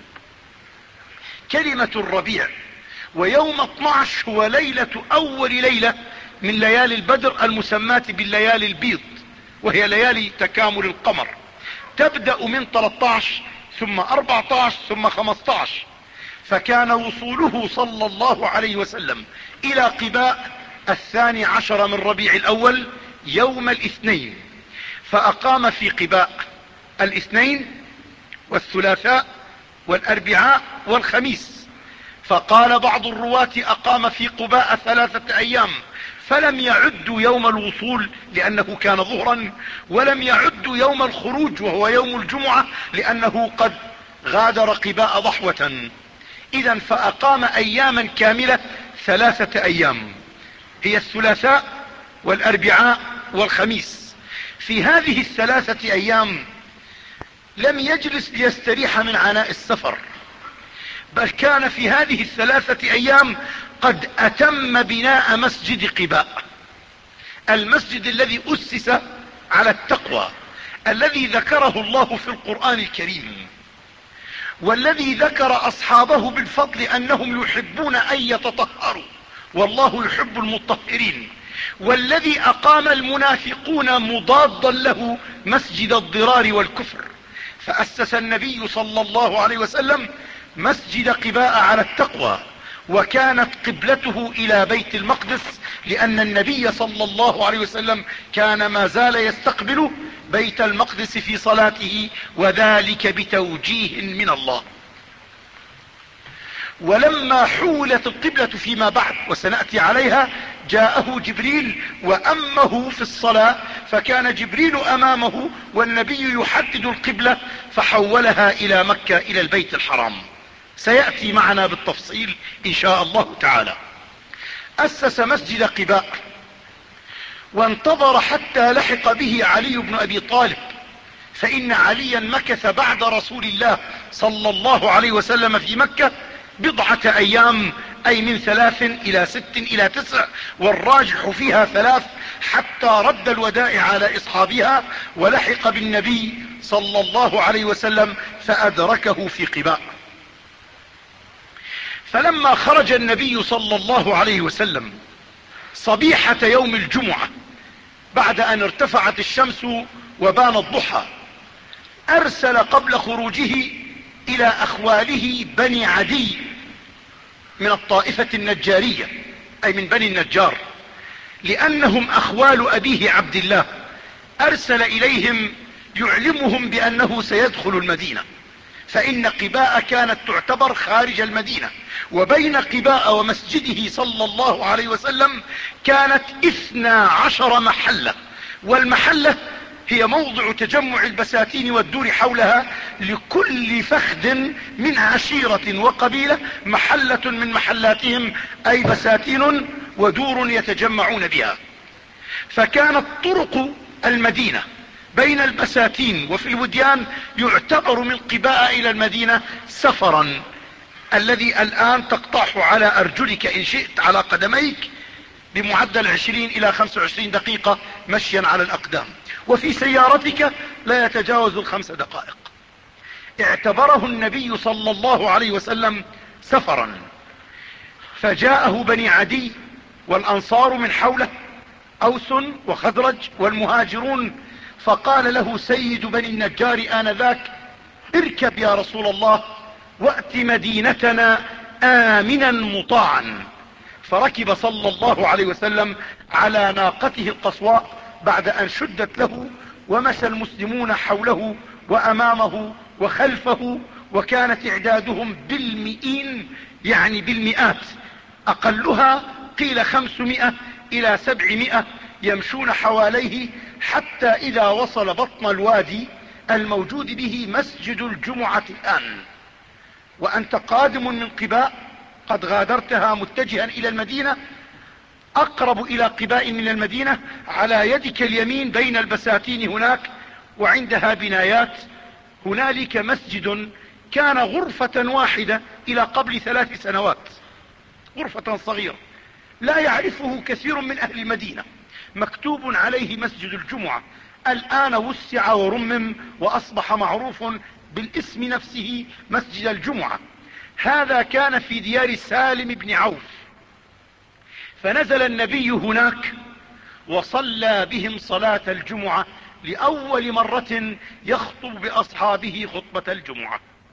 Speaker 1: كلمة الربيع ويوم اثني عشر هو ليلة أول ليلة من ليالي البدر المسماة بالليالي البيض، وهي ليالي تكامل القمر، تبدأ من ثلاثة عشر ثم أربعة عشر ثم خمسة عشر. فكان وصوله صلى الله عليه وسلم إلى قباء الثاني عشر من ربيع الأول يوم الاثنين، فأقام في قباء الاثنين والثلاثاء والأربعاء والخميس. فقال بعض الرواة أقام في قباء ثلاثة أيام فلم يعدوا يوم الوصول لأنه كان ظهرا، ولم يعدوا يوم الخروج وهو يوم الجمعة لأنه قد غادر قباء ضحوة. إذا فأقام أياما كاملة، ثلاثة أيام هي الثلاثاء والأربعاء والخميس. في هذه الثلاثة أيام لم يجلس ليستريح من عناء السفر، بل كان في هذه الثلاثة أيام قد أتم بناء مسجد قباء، المسجد الذي أسس على التقوى، الذي ذكره الله في القرآن الكريم، والذي ذكر أصحابه بالفضل أنهم يحبون أن يتطهروا والله يحب المطهرين، والذي أقام المنافقون مضادا له مسجد الضرار والكفر. فأسس النبي صلى الله عليه وسلم مسجد قباء على التقوى، وكانت قبلته إلى بيت المقدس، لأن النبي صلى الله عليه وسلم كان ما زال يستقبل بيت المقدس في صلاته، وذلك بتوجيه من الله. ولما حولت القبلة فيما بعد وسنأتي عليها، جاءه جبريل وأمه في الصلاة، فكان جبريل أمامه والنبي يحدد القبلة، فحولها إلى مكة إلى البيت الحرام. سيأتي معنا بالتفصيل إن شاء الله تعالى. أسس مسجد قباء وانتظر حتى لحق به علي بن أبي طالب، فإن عليا مكث بعد رسول الله صلى الله عليه وسلم في مكة بضعة أيام، أي من ثلاث إلى ست إلى تسع، والراجح فيها ثلاث، حتى رد الودائع على إصحابها ولحق بالنبي صلى الله عليه وسلم فأدركه في قباء. فلما خرج النبي صلى الله عليه وسلم صبيحة يوم الجمعة بعد أن ارتفعت الشمس وبان الضحى، أرسل قبل خروجه إلى أخواله بني عدي من الطائفة النجارية، أي من بني النجار، لأنهم أخوال أبيه عبد الله، أرسل إليهم يعلمهم بأنه سيدخل المدينة، فإن قباء كانت تعتبر خارج المدينة، وبين قباء ومسجده صلى الله عليه وسلم كانت اثنا عشر محلة، والمحلة هي موضع تجمع البساتين والدور حولها، لكل فخذ من عشيرة وقبيلة محلة من محلاتهم، أي بساتين ودور يتجمعون بها. فكانت طرق المدينة بين البساتين وفي الوديان يعتبر من قباء إلى المدينة سفرا، الذي الآن تقطعه على أرجلك إن شئت على قدميك بمعدل عشرين إلى خمسة وعشرين دقيقة مشيا على الأقدام، وفي سيارتك لا يتجاوز الخمس دقائق. اعتبره النبي صلى الله عليه وسلم سفرا، فجاءه بني عدي والأنصار من حوله، أوس وخزرج والمهاجرون، فقال له سيد بني النجار آنذاك: اركب يا رسول الله وأت مدينتنا آمنا مطاعا. فركب صلى الله عليه وسلم على ناقته القصواء بعد أن شدت له، ومشى المسلمون حوله وأمامه وخلفه، وكانت اعدادهم بالمئين، يعني بالمئات، أقلها قيل خمسمائة إلى سبعمائة، يمشون حواليه حتى إذا وصل بطن الوادي الموجود به مسجد الجمعة الآن، وأنت قادم من قباء قد غادرتها متجها إلى المدينة، أقرب إلى قباء من المدينة على يدك اليمين بين البساتين هناك، وعندها بنايات. هنالك مسجد كان غرفة واحدة إلى قبل ثلاث سنوات، غرفة صغيرة لا يعرفه كثير من أهل المدينة، مكتوب عليه مسجد الجمعة. الآن وسع ورمم وأصبح معروف بالاسم نفسه مسجد الجمعة. هذا كان في ديار سالم بن عوف، فنزل النبي هناك وصلى بهم صلاة الجمعة لأول مرة يخطب بأصحابه خطبة الجمعة.